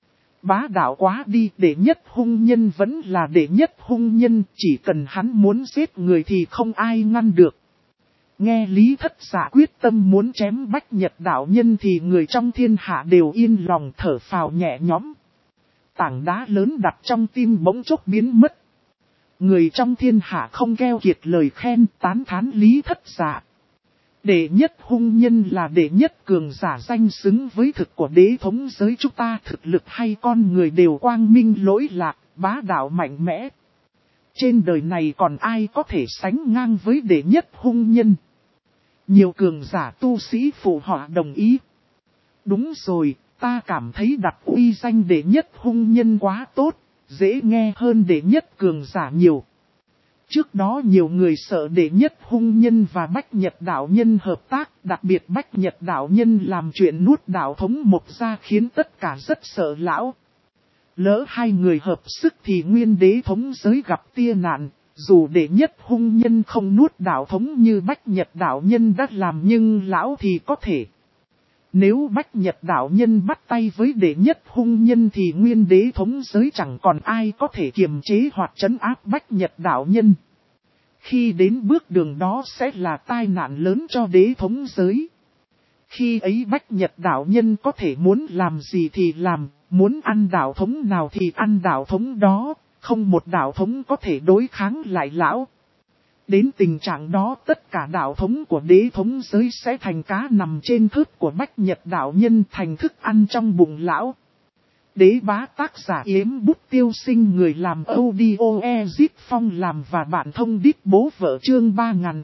Bá đạo quá đi, đệ nhất hung nhân vẫn là đệ nhất hung nhân, chỉ cần hắn muốn giết người thì không ai ngăn được. Nghe Lý Thất Dạ quyết tâm muốn chém Bách Nhật đạo nhân thì người trong thiên hạ đều yên lòng thở phào nhẹ nhõm. Tảng đá lớn đặt trong tim bỗng chốc biến mất. Người trong thiên hạ không keo kiệt lời khen tán thán Lý Thất Dạ. Đệ nhất hung nhân là đệ nhất cường giả danh xứng với thực của đế thống giới chúng ta, thực lực hay con người đều quang minh lỗi lạc, bá đạo mạnh mẽ. Trên đời này còn ai có thể sánh ngang với đệ nhất hung nhân. Nhiều cường giả tu sĩ phụ họ đồng ý. Đúng rồi, ta cảm thấy đặt uy danh đệ nhất hung nhân quá tốt, dễ nghe hơn đệ nhất cường giả nhiều. Trước đó nhiều người sợ đệ nhất hung nhân và Bách Nhật đạo nhân hợp tác, đặc biệt Bách Nhật đạo nhân làm chuyện nuốt đạo thống một gia khiến tất cả rất sợ lão. Lỡ hai người hợp sức thì nguyên đế thống giới gặp tia nạn, dù đệ nhất hung nhân không nuốt đạo thống như Bách Nhật đạo nhân đã làm nhưng lão thì có thể. Nếu Bách Nhật đạo nhân bắt tay với đệ nhất hung nhân thì nguyên đế thống giới chẳng còn ai có thể kiềm chế hoặc trấn áp Bách Nhật đạo nhân. Khi đến bước đường đó sẽ là tai nạn lớn cho đế thống giới. Khi ấy Bách Nhật đạo nhân có thể muốn làm gì thì làm, muốn ăn đạo thống nào thì ăn đạo thống đó, không một đạo thống có thể đối kháng lại lão. Đến tình trạng đó tất cả đạo thống của đế thống giới sẽ thành cá nằm trên thớt của Bách Nhật đạo nhân, thành thức ăn trong bụng lão. Đế bá tác giả Yếm Bút Tiêu Sinh, người làm audio Ezit Phong làm và bạn thông đít bố vợ, chương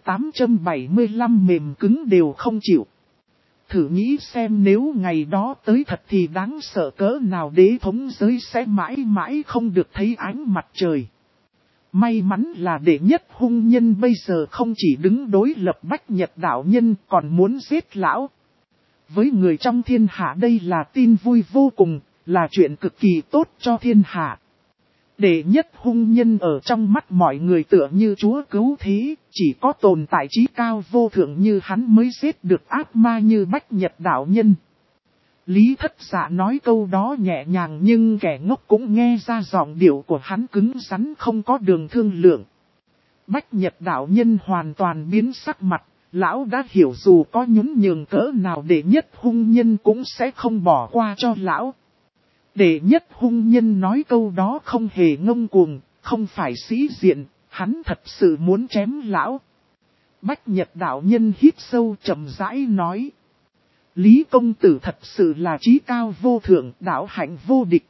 3875 mềm cứng đều không chịu. Thử nghĩ xem nếu ngày đó tới thật thì đáng sợ cỡ nào, đế thống giới sẽ mãi mãi không được thấy ánh mặt trời. May mắn là đệ nhất hung nhân bây giờ không chỉ đứng đối lập Bách Nhật đạo nhân còn muốn giết lão. Với người trong thiên hạ đây là tin vui vô cùng, là chuyện cực kỳ tốt cho thiên hạ. Đệ nhất hung nhân ở trong mắt mọi người tựa như chúa cứu thế, chỉ có tồn tại trí cao vô thượng như hắn mới giết được ác ma như Bách Nhật đạo nhân. Lý Thất Dạ nói câu đó nhẹ nhàng nhưng kẻ ngốc cũng nghe ra giọng điệu của hắn cứng rắn không có đường thương lượng. Bách Nhật đạo nhân hoàn toàn biến sắc mặt, lão đã hiểu dù có nhún nhường cỡ nào đệ nhất hung nhân cũng sẽ không bỏ qua cho lão. Đệ nhất hung nhân nói câu đó không hề ngông cuồng, không phải sĩ diện, hắn thật sự muốn chém lão. Bách Nhật đạo nhân hít sâu chậm rãi nói. Lý công tử thật sự là trí cao vô thượng, đạo hạnh vô địch.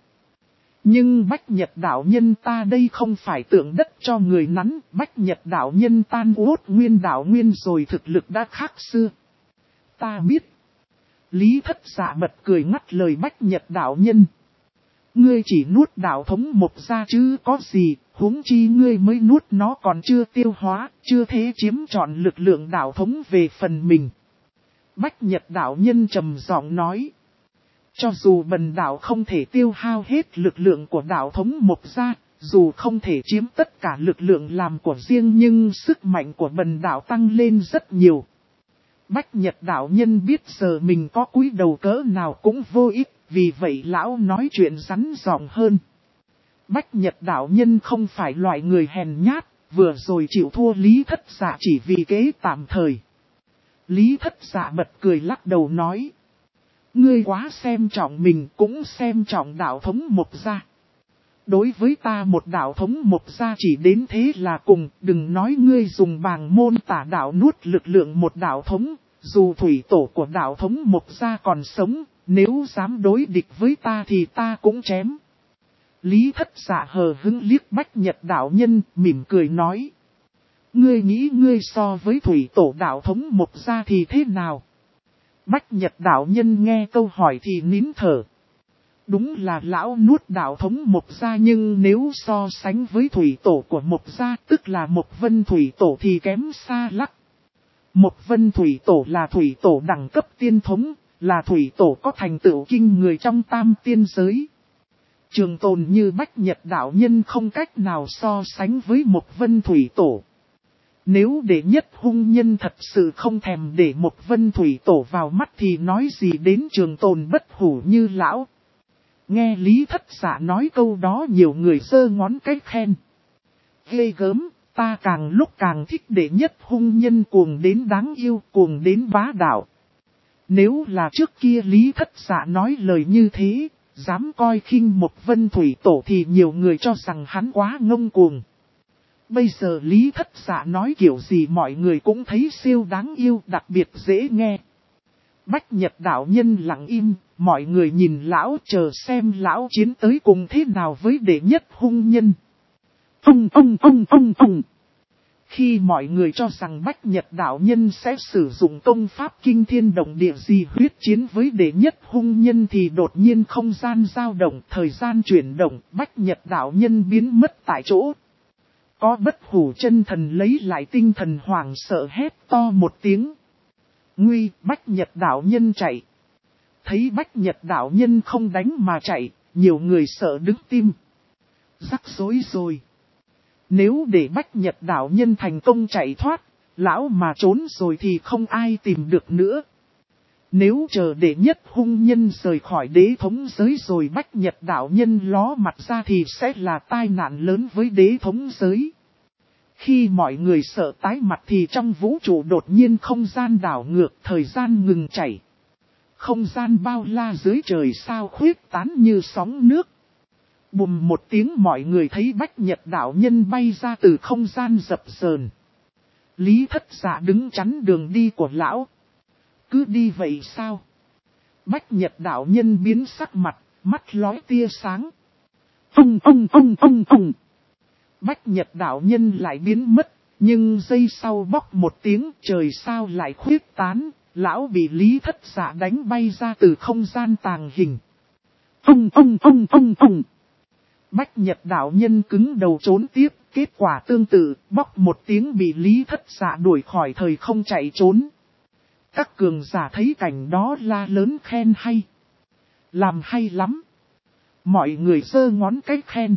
Nhưng Bách Nhật đạo nhân ta đây không phải tượng đất cho người nắn, Bách Nhật đạo nhân tan uốt nguyên đạo nguyên rồi, thực lực đã khác xưa. Ta biết. Lý Thất Dạ bật cười ngắt lời Bách Nhật đạo nhân. Ngươi chỉ nuốt đạo thống một gia chứ có gì, huống chi ngươi mới nuốt nó còn chưa tiêu hóa, chưa thế chiếm trọn lực lượng đạo thống về phần mình. Bách Nhật đạo nhân trầm giọng nói. Cho dù bần đạo không thể tiêu hao hết lực lượng của đạo thống một gia, dù không thể chiếm tất cả lực lượng làm của riêng nhưng sức mạnh của bần đạo tăng lên rất nhiều. Bách Nhật đạo nhân biết giờ mình có cúi đầu cỡ nào cũng vô ích, vì vậy lão nói chuyện rắn giọng hơn. Bách Nhật đạo nhân không phải loại người hèn nhát, vừa rồi chịu thua Lý Thất Dạ chỉ vì kế tạm thời. Lý Thất Dạ bật cười lắc đầu nói. Ngươi quá xem trọng mình, cũng xem trọng đạo thống một gia. Đối với ta một đạo thống một gia chỉ đến thế là cùng, đừng nói ngươi dùng bàng môn tả đạo nuốt lực lượng một đạo thống, dù thủy tổ của đạo thống một gia còn sống, nếu dám đối địch với ta thì ta cũng chém. Lý Thất Dạ hờ hững liếc Bách Nhật đạo nhân, mỉm cười nói. Ngươi nghĩ ngươi so với thủy tổ đạo thống một gia thì thế nào? Bách Nhật đạo nhân nghe câu hỏi thì nín thở. Đúng là lão nuốt đạo thống một gia, nhưng nếu so sánh với thủy tổ của một gia tức là một vân thủy tổ thì kém xa lắc. Một vân thủy tổ là thủy tổ đẳng cấp tiên thống, là thủy tổ có thành tựu kinh người trong tam tiên giới. Trường tồn như Bách Nhật đạo nhân không cách nào so sánh với một vân thủy tổ. Nếu đệ nhất hung nhân thật sự không thèm để một vân thủy tổ vào mắt thì nói gì đến trường tồn bất hủ như lão. Nghe Lý Thất Dạ nói câu đó nhiều người giơ ngón cái khen. Ghê gớm, ta càng lúc càng thích đệ nhất hung nhân cuồng đến đáng yêu, cuồng đến bá đạo. Nếu là trước kia Lý Thất Dạ nói lời như thế, dám coi khinh một Vân Thủy Tổ thì nhiều người cho rằng hắn quá ngông cuồng. Bây giờ Lý Thất Dạ nói kiểu gì mọi người cũng thấy siêu đáng yêu, đặc biệt dễ nghe. Bách Nhật đạo nhân lặng im, mọi người nhìn lão chờ xem lão chiến tới cùng thế nào với đệ nhất hung nhân. Ông. Khi mọi người cho rằng Bách Nhật đạo nhân sẽ sử dụng công pháp kinh thiên động địa gì huyết chiến với đệ nhất hung nhân thì đột nhiên không gian dao động, thời gian chuyển động, Bách Nhật đạo nhân biến mất tại chỗ. Có Bất Hủ chân thần lấy lại tinh thần hoảng sợ hét to một tiếng. Nguy, Bách Nhật đạo nhân chạy. Thấy Bách Nhật đạo nhân không đánh mà chạy, nhiều người sợ đứng tim. Rắc rối rồi. Nếu để Bách Nhật đạo nhân thành công chạy thoát, lão mà trốn rồi thì không ai tìm được nữa. Nếu chờ đệ nhất hung nhân rời khỏi đế thống giới rồi Bách Nhật đạo nhân ló mặt ra thì sẽ là tai nạn lớn với đế thống giới. Khi mọi người sợ tái mặt thì trong vũ trụ đột nhiên không gian đảo ngược, thời gian ngừng chảy. Không gian bao la dưới trời sao khuyết tán như sóng nước. Bùm một tiếng mọi người thấy Bách Nhật đạo nhân bay ra từ không gian dập dờn. Lý Thất Dạ đứng chắn đường đi của lão. Cứ đi vậy sao? Bách Nhật đạo nhân biến sắc mặt, mắt lóe tia sáng. Ông. Bách Nhật đạo nhân lại biến mất, nhưng giây sau bóc một tiếng trời sao lại khuyết tán, lão bị Lý Thất Dạ đánh bay ra từ không gian tàng hình. Ông. Bách Nhật đạo nhân cứng đầu trốn tiếp, kết quả tương tự, bóc một tiếng bị Lý Thất Dạ đuổi khỏi thời không chạy trốn. Các cường giả thấy cảnh đó la lớn khen hay. Làm hay lắm. Mọi người giơ ngón cái khen.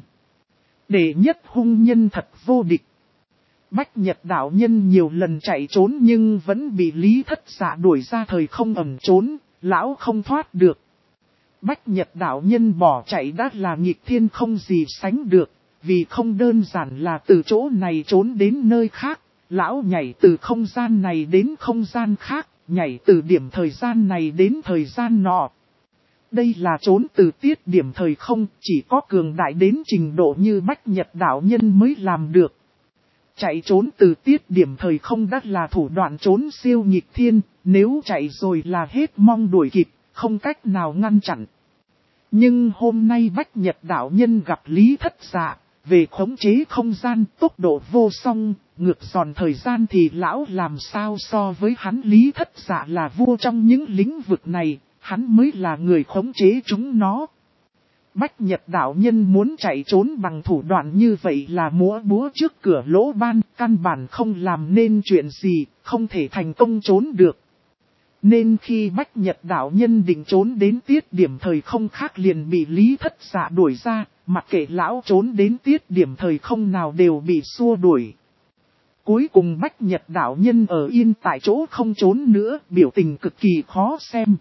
Đệ nhất hung nhân thật vô địch. Bách Nhật đạo nhân nhiều lần chạy trốn nhưng vẫn bị Lý Thất Dạ đuổi ra thời không ẩn trốn, lão không thoát được. Bách Nhật đạo nhân bỏ chạy đã là nghịch thiên không gì sánh được, vì không đơn giản là từ chỗ này trốn đến nơi khác, lão nhảy từ không gian này đến không gian khác, nhảy từ điểm thời gian này đến thời gian nọ. Đây là trốn từ tiết điểm thời không, chỉ có cường đại đến trình độ như Bách Nhật đạo nhân mới làm được. Chạy trốn từ tiết điểm thời không đã là thủ đoạn trốn siêu nghịch thiên, nếu chạy rồi là hết mong đuổi kịp, không cách nào ngăn chặn. Nhưng hôm nay Bách Nhật đạo nhân gặp Lý Thất Dạ, về khống chế không gian tốc độ vô song, ngược dòn thời gian thì lão làm sao so với hắn. Lý Thất Dạ là vua trong những lĩnh vực này, hắn mới là người khống chế chúng nó. Bách Nhật đạo nhân muốn chạy trốn bằng thủ đoạn như vậy là múa búa trước cửa lỗ ban, căn bản không làm nên chuyện gì, không thể thành công trốn được. Nên khi Bách Nhật đạo nhân định trốn đến tiết điểm thời không khác liền bị Lý Thất Dạ đuổi ra, mặc kệ lão trốn đến tiết điểm thời không nào đều bị xua đuổi. Cuối cùng Bách Nhật đạo nhân ở yên tại chỗ không trốn nữa, biểu tình cực kỳ khó xem.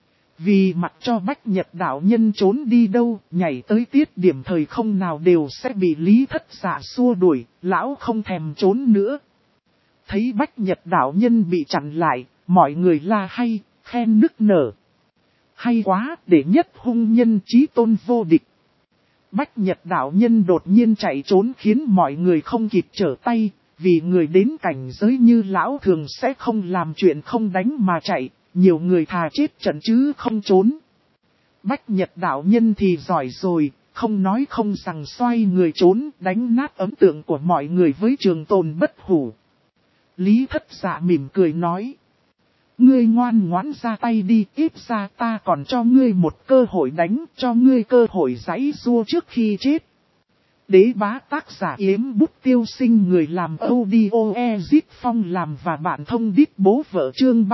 Vì mặc cho Bách Nhật đạo nhân trốn đi đâu, nhảy tới tiết điểm thời không nào đều sẽ bị Lý Thất Dạ xua đuổi, lão không thèm trốn nữa. Thấy Bách Nhật đạo nhân bị chặn lại, mọi người la hay, khen nức nở. Hay quá, đệ nhất hung nhân chí tôn vô địch. Bách Nhật đạo nhân đột nhiên chạy trốn khiến mọi người không kịp trở tay, vì người đến cảnh giới như lão thường sẽ không làm chuyện không đánh mà chạy, nhiều người thà chết trận chứ không trốn. Bách Nhật đạo nhân thì giỏi rồi, không nói không rằng xoay người trốn, đánh nát ấn tượng của mọi người với trường tồn Bất Hủ. Lý Thất Dạ mỉm cười nói. Ngươi ngoan ngoãn ra tay đi, ít ra ta còn cho ngươi một cơ hội đánh, cho ngươi cơ hội giãy giụa trước khi chết. Đế bá tác giả Yếm Bút Tiêu Sinh, người làm audio Ezit Phong làm và bạn thông đít bố vợ, chương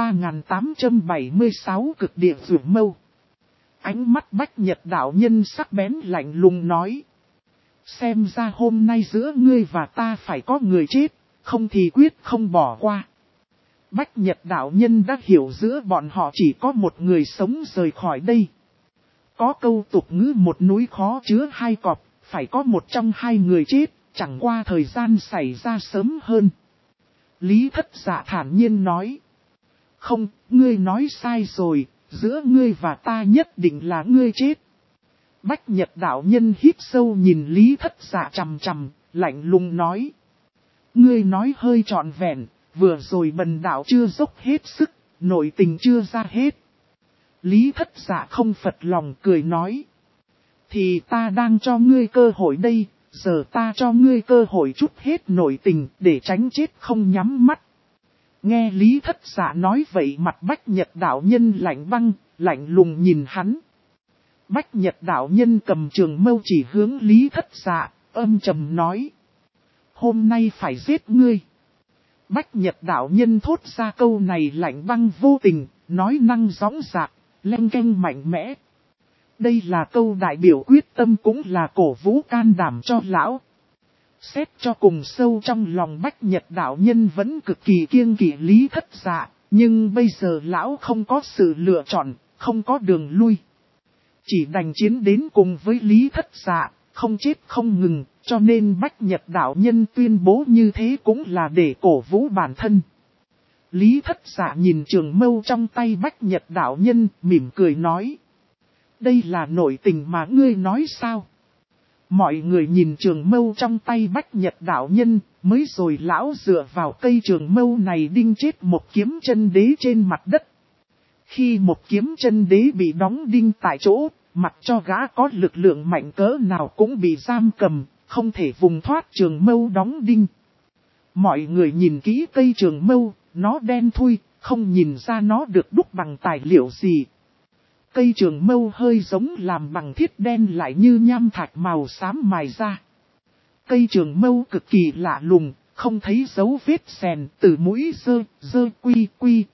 3876 cực địa vượt mâu. Ánh mắt Bách Nhật đạo nhân sắc bén lạnh lùng nói. Xem ra hôm nay giữa ngươi và ta phải có người chết, không thì quyết không bỏ qua. Bách Nhật đạo nhân đã hiểu giữa bọn họ chỉ có một người sống rời khỏi đây. có câu tục ngữ một núi khó chứa hai cọp, phải có một trong hai người chết, chẳng qua thời gian xảy ra sớm hơn. Lý Thất Dạ thản nhiên nói. Không, ngươi nói sai rồi, giữa ngươi và ta nhất định là ngươi chết. Bách Nhật đạo nhân hít sâu nhìn Lý Thất Dạ chằm chằm, lạnh lùng nói. Ngươi nói hơi trọn vẹn, vừa rồi bần đạo chưa dốc hết sức, nội tình chưa ra hết. Lý Thất Dạ không phật lòng cười nói. Thì ta đang cho ngươi cơ hội đây, giờ ta cho ngươi cơ hội chút hết nội tình để tránh chết không nhắm mắt. Nghe Lý Thất Dạ nói vậy mặt Bách Nhật đạo nhân lạnh băng, lạnh lùng nhìn hắn. Bách Nhật đạo nhân cầm trường mâu chỉ hướng Lý Thất Dạ, âm trầm nói. Hôm nay phải giết ngươi. Bách Nhật đạo nhân thốt ra câu này lạnh băng vô tình, nói năng rõ ràng, leng keng mạnh mẽ. Đây là câu đại biểu quyết tâm cũng là cổ vũ can đảm cho lão. Xét cho cùng sâu trong lòng Bách Nhật đạo nhân vẫn cực kỳ kiêng kỵ Lý Thất Dạ, nhưng bây giờ lão không có sự lựa chọn, không có đường lui. Chỉ đành chiến đến cùng với Lý Thất Dạ, không chết không ngừng, cho nên Bách Nhật đạo nhân tuyên bố như thế cũng là để cổ vũ bản thân. Lý Thất Dạ nhìn trường mâu trong tay Bách Nhật đạo nhân, mỉm cười nói. Đây là nội tình mà ngươi nói sao? Mọi người nhìn trường mâu trong tay Bách Nhật đạo nhân, mới rồi lão dựa vào cây trường mâu này đinh chết một kiếm chân đế trên mặt đất. Khi một kiếm chân đế bị đóng đinh tại chỗ, mặc cho gã có lực lượng mạnh cỡ nào cũng bị giam cầm, không thể vùng thoát trường mâu đóng đinh. Mọi người nhìn kỹ cây trường mâu, nó đen thui, không nhìn ra nó được đúc bằng tài liệu gì. Cây trường mâu hơi giống làm bằng thiết đen lại như nham thạch màu xám mài ra. Cây trường mâu cực kỳ lạ lùng, không thấy dấu vết sèn từ mũi dơ quy,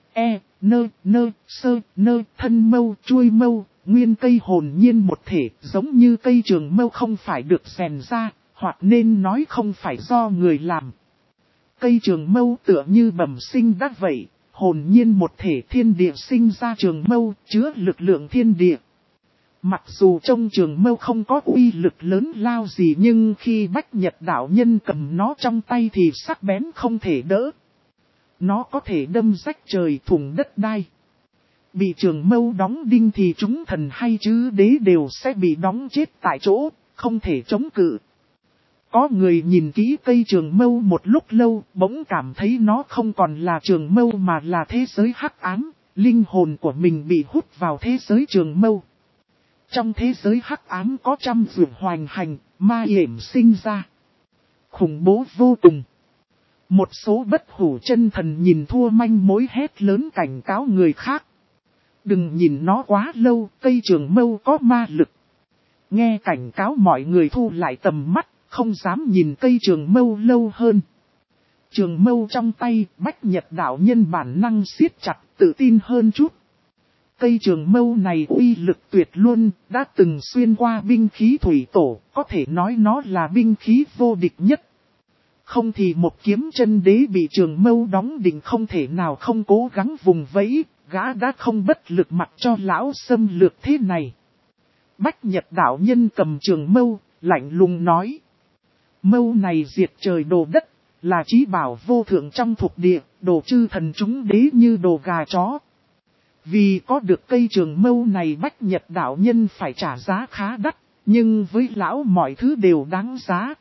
sơ, thân mâu, chuôi mâu, nguyên cây hồn nhiên một thể, giống như cây trường mâu không phải được sèn ra, hoặc nên nói không phải do người làm. Cây trường mâu tựa như bẩm sinh đắc vậy, hồn nhiên một thể thiên địa sinh ra trường mâu, chứa lực lượng thiên địa. Mặc dù trong trường mâu không có uy lực lớn lao gì nhưng khi Bách Nhật đạo nhân cầm nó trong tay thì sắc bén không thể đỡ. Nó có thể đâm rách trời thủng đất đai. Bị trường mâu đóng đinh thì chúng thần hay chư đế đều sẽ bị đóng chết tại chỗ, không thể chống cự. Có người nhìn kỹ cây trường mâu một lúc lâu, bỗng cảm thấy nó không còn là trường mâu mà là thế giới hắc ám, linh hồn của mình bị hút vào thế giới trường mâu. Trong thế giới hắc ám có trăm vượt hoành hành, ma hiểm sinh ra. Khủng bố vô cùng. Một số bất hủ chân thần nhìn thua manh mối hét lớn cảnh cáo người khác. Đừng nhìn nó quá lâu, cây trường mâu có ma lực. Nghe cảnh cáo mọi người thu lại tầm mắt, không dám nhìn cây trường mâu lâu hơn. Trường mâu trong tay, Bách Nhật đạo nhân bản năng siết chặt, tự tin hơn chút. Cây trường mâu này uy lực tuyệt luôn, đã từng xuyên qua binh khí thủy tổ, có thể nói nó là binh khí vô địch nhất. Không thì một kiếm chân đế bị trường mâu đóng đỉnh không thể nào không cố gắng vùng vẫy, gã đã không bất lực mặc cho lão xâm lược thế này. Bách Nhật đạo nhân cầm trường mâu, lạnh lùng nói. Mâu này diệt trời đồ đất, là chí bảo vô thượng trong thuộc địa, đồ chư thần chúng đế như đồ gà chó. Vì có được cây trường mâu này Bách Nhật đạo nhân phải trả giá khá đắt, nhưng với lão mọi thứ đều đáng giá.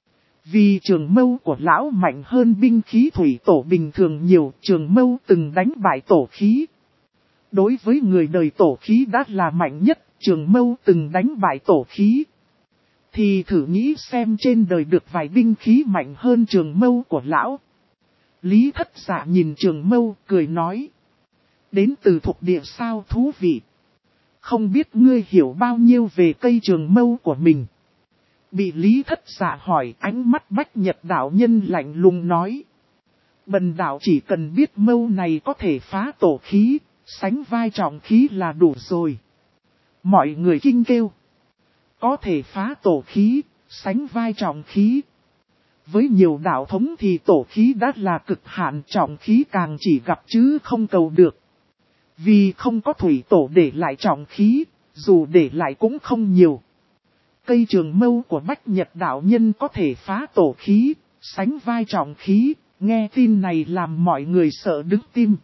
Vì trường mâu của lão mạnh hơn binh khí thủy tổ bình thường nhiều, trường mâu từng đánh bại tổ khí. Đối với người đời tổ khí đã là mạnh nhất, trường mâu từng đánh bại tổ khí. Thì thử nghĩ xem trên đời được vài binh khí mạnh hơn trường mâu của lão. Lý Thất Dạ nhìn trường mâu, cười nói. Đến từ thuộc địa sao thú vị. Không biết ngươi hiểu bao nhiêu về cây trường mâu của mình. Bị Lý Thất Dạ hỏi, ánh mắt Bách Nhật đạo nhân lạnh lùng nói. Bần đạo chỉ cần biết mâu này có thể phá tổ khí, sánh vai trọng khí là đủ rồi. Mọi người kinh kêu. Có thể phá tổ khí, sánh vai trọng khí. Với nhiều đạo thống thì tổ khí đã là cực hạn, trọng khí càng chỉ gặp chứ không cầu được. Vì không có thủy tổ để lại trọng khí, dù để lại cũng không nhiều. Cây trường mâu của Bách Nhật đạo nhân có thể phá tổ khí, sánh vai trọng khí, nghe tin này làm mọi người sợ đứng tim.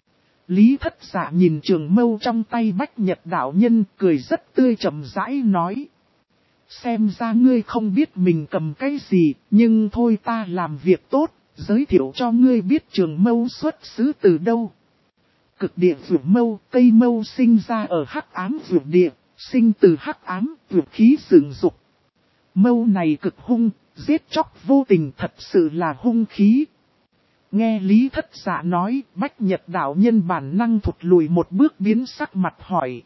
Lý Thất Dạ nhìn trường mâu trong tay Bách Nhật đạo nhân cười rất tươi chậm rãi nói. Xem ra ngươi không biết mình cầm cái gì, nhưng thôi ta làm việc tốt, giới thiệu cho ngươi biết trường mâu xuất xứ từ đâu. Cực địa vượt mâu, cây mâu sinh ra ở hắc ám vượt địa, sinh từ hắc ám, vượt khí dựng dục. Mâu này cực hung, giết chóc vô tình thật sự là hung khí. Nghe Lý Thất Dạ nói, Bách Nhật đạo nhân bản năng thụt lùi một bước biến sắc mặt hỏi.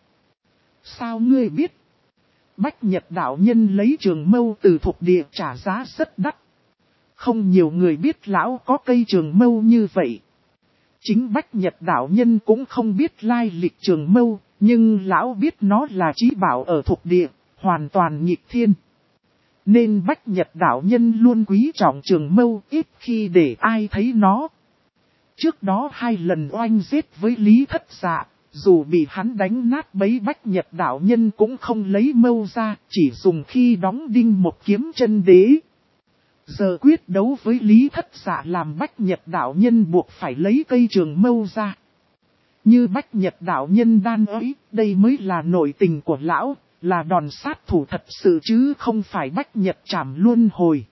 Sao ngươi biết? Bách Nhật đạo nhân lấy trường mâu từ thuộc địa trả giá rất đắt. Không nhiều người biết lão có cây trường mâu như vậy. Chính Bách Nhật đạo nhân cũng không biết lai lịch trường mâu, nhưng lão biết nó là chí bảo ở thuộc địa, hoàn toàn nghịch thiên. Nên Bách Nhật đạo nhân luôn quý trọng trường mâu, ít khi để ai thấy nó. Trước đó 2 lần oanh giết với Lý Thất Dạ, dù bị hắn đánh nát bấy Bách Nhật đạo nhân cũng không lấy mâu ra, chỉ dùng khi đóng đinh một kiếm chân đế. Giờ quyết đấu với Lý Thất Dạ làm Bách Nhật đạo nhân buộc phải lấy cây trường mâu ra. Như Bách Nhật đạo nhân đan ấy, đây mới là nội tình của lão, là đòn sát thủ thật sự chứ không phải Bách Nhật trảm luân hồi.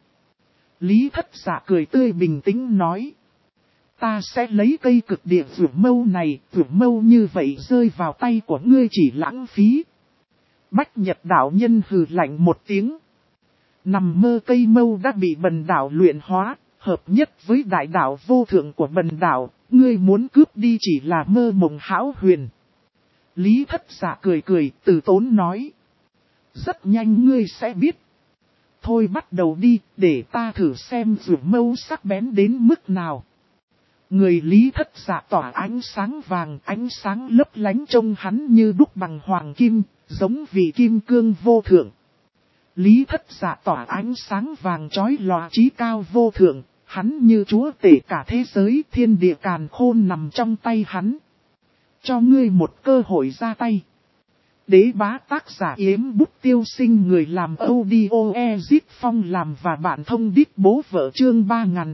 Lý Thất Dạ cười tươi bình tĩnh nói. Ta sẽ lấy cây cực địa vượt mâu này, vượt mâu như vậy rơi vào tay của ngươi chỉ lãng phí. Bách Nhật đạo nhân hừ lạnh một tiếng. Nằm mơ cây mâu đã bị bần đạo luyện hóa, hợp nhất với đại đạo vô thượng của bần đạo, ngươi muốn cướp đi chỉ là mơ mộng hão huyền. Lý Thất Dạ cười cười, từ tốn nói. Rất nhanh ngươi sẽ biết. Thôi bắt đầu đi, để ta thử xem vượt mâu sắc bén đến mức nào. Người Lý Thất Dạ tỏa ánh sáng vàng, ánh sáng lấp lánh trông hắn như đúc bằng hoàng kim, giống vị kim cương vô thượng. Lý Thất Dạ tỏa ánh sáng vàng chói lòa trí cao vô thượng, hắn như chúa tể cả thế giới, thiên địa càn khôn nằm trong tay hắn. Cho ngươi một cơ hội ra tay. Đế bá tác giả Yếm Bút Tiêu Sinh, người làm audio Ezit Phong làm và bạn thông đít bố vợ chương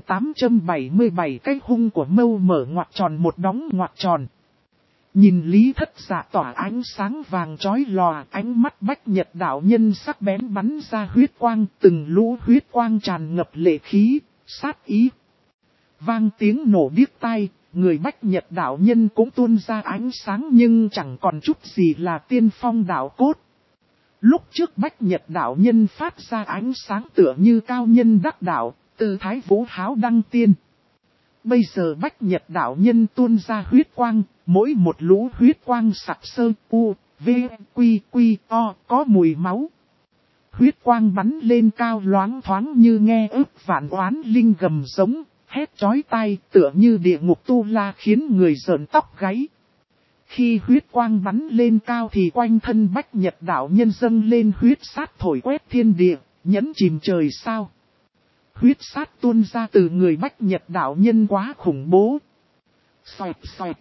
3877. Cái hung của mâu mở ngoặc tròn một đóng ngoặc tròn. Nhìn Lý Thất Dạ tỏa ánh sáng vàng chói lòa, ánh mắt Bách Nhật đạo nhân sắc bén bắn ra huyết quang, từng lũ huyết quang tràn ngập lệ khí, sát ý. Vang tiếng nổ điếc tai, người Bách Nhật đạo nhân cũng tuôn ra ánh sáng nhưng chẳng còn chút gì là tiên phong đạo cốt. Lúc trước Bách Nhật đạo nhân phát ra ánh sáng tựa như cao nhân đắc đạo, tư thái vũ háo đăng tiên. Bây giờ Bách Nhật đạo nhân tuôn ra huyết quang, mỗi một lũ huyết quang sặc sơ, u, v, quy, quy, o, có mùi máu. Huyết quang bắn lên cao loáng thoáng như nghe ức vạn oán linh gầm giống, hét chói tai tựa như địa ngục tu la khiến người rợn tóc gáy. Khi huyết quang bắn lên cao thì quanh thân Bách Nhật đạo nhân dâng lên huyết sát thổi quét thiên địa, nhấn chìm trời sao. Huyết sát tuôn ra từ người Bách Nhật đạo nhân quá khủng bố. Xoẹt xoẹt.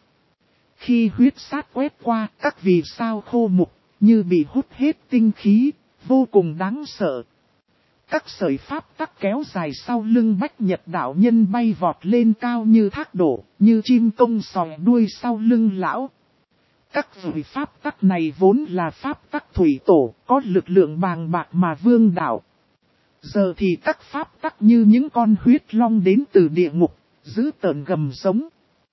Khi huyết sát quét qua, các vì sao khô mục, như bị hút hết tinh khí, vô cùng đáng sợ. Các sợi pháp tắc kéo dài sau lưng Bách Nhật đạo nhân bay vọt lên cao như thác đổ, như chim công sòi đuôi sau lưng lão. Các sợi pháp tắc này vốn là pháp tắc thủy tổ, có lực lượng bàng bạc mà vương đạo. Giờ thì các pháp tắc như những con huyết long đến từ địa ngục, giữ tợn gầm sống.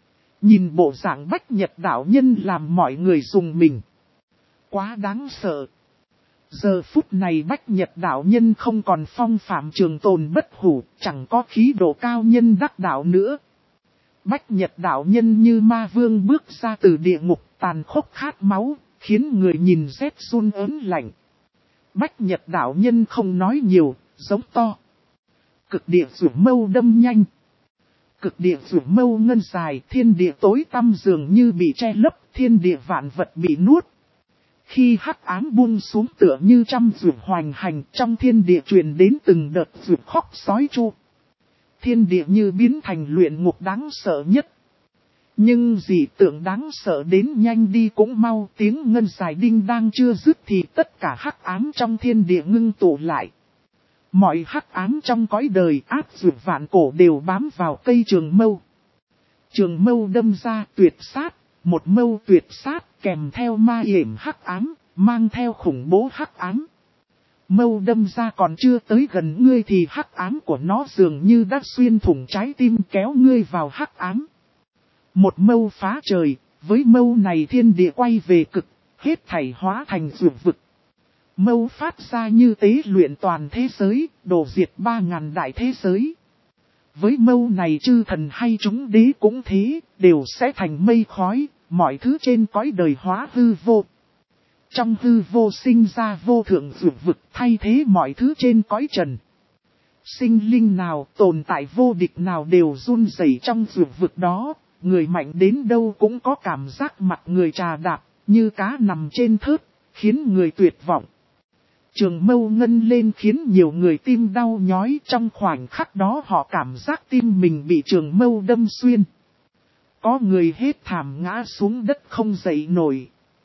Nhìn bộ dạng Bách Nhật đạo nhân làm mọi người rùng mình. Quá đáng sợ. Giờ phút này Bách Nhật đạo nhân không còn phong phạm trường tồn bất hủ, chẳng có khí độ cao nhân đắc đạo nữa. Bách Nhật đạo nhân như ma vương bước ra từ địa ngục tàn khốc khát máu, khiến người nhìn rét run ớn lạnh. Bách Nhật đạo nhân không nói nhiều, giống to. Cực địa rủa mâu đâm nhanh. Cực địa rủa mâu ngân dài, thiên địa tối tăm dường như bị che lấp, thiên địa vạn vật bị nuốt. Khi hắc ám buông xuống tựa như trăm rủa hoành hành, trong thiên địa truyền đến từng đợt rủa khóc sói chu. Thiên địa như biến thành luyện ngục đáng sợ nhất. Nhưng dị tượng đáng sợ đến nhanh đi cũng mau, tiếng ngân dài đinh đang chưa dứt thì tất cả hắc ám trong thiên địa ngưng tụ lại. Mọi hắc ám trong cõi đời áp dược vạn cổ đều bám vào cây trường mâu. Trường mâu đâm ra tuyệt sát, một mâu tuyệt sát kèm theo ma yểm hắc ám, mang theo khủng bố hắc ám. Mâu đâm ra còn chưa tới gần ngươi thì hắc ám của nó dường như đã xuyên thủng trái tim kéo ngươi vào hắc ám. Một mâu phá trời, với mâu này thiên địa quay về cực, hết thảy hóa thành dược vực. Mâu phát ra như tế luyện toàn thế giới, đổ diệt 3.000 đại thế giới. Với mâu này chư thần hay chúng đế cũng thế, đều sẽ thành mây khói, mọi thứ trên cõi đời hóa hư vô. Trong hư vô sinh ra vô thượng dược vực thay thế mọi thứ trên cõi trần. Sinh linh nào, tồn tại vô địch nào đều run rẩy trong dược vực đó, người mạnh đến đâu cũng có cảm giác mặt người trà đạp, như cá nằm trên thớt, khiến người tuyệt vọng. Trường mâu ngân lên khiến nhiều người tim đau nhói, trong khoảnh khắc đó họ cảm giác tim mình bị trường mâu đâm xuyên. Có người hết thảm ngã xuống đất không dậy nổi.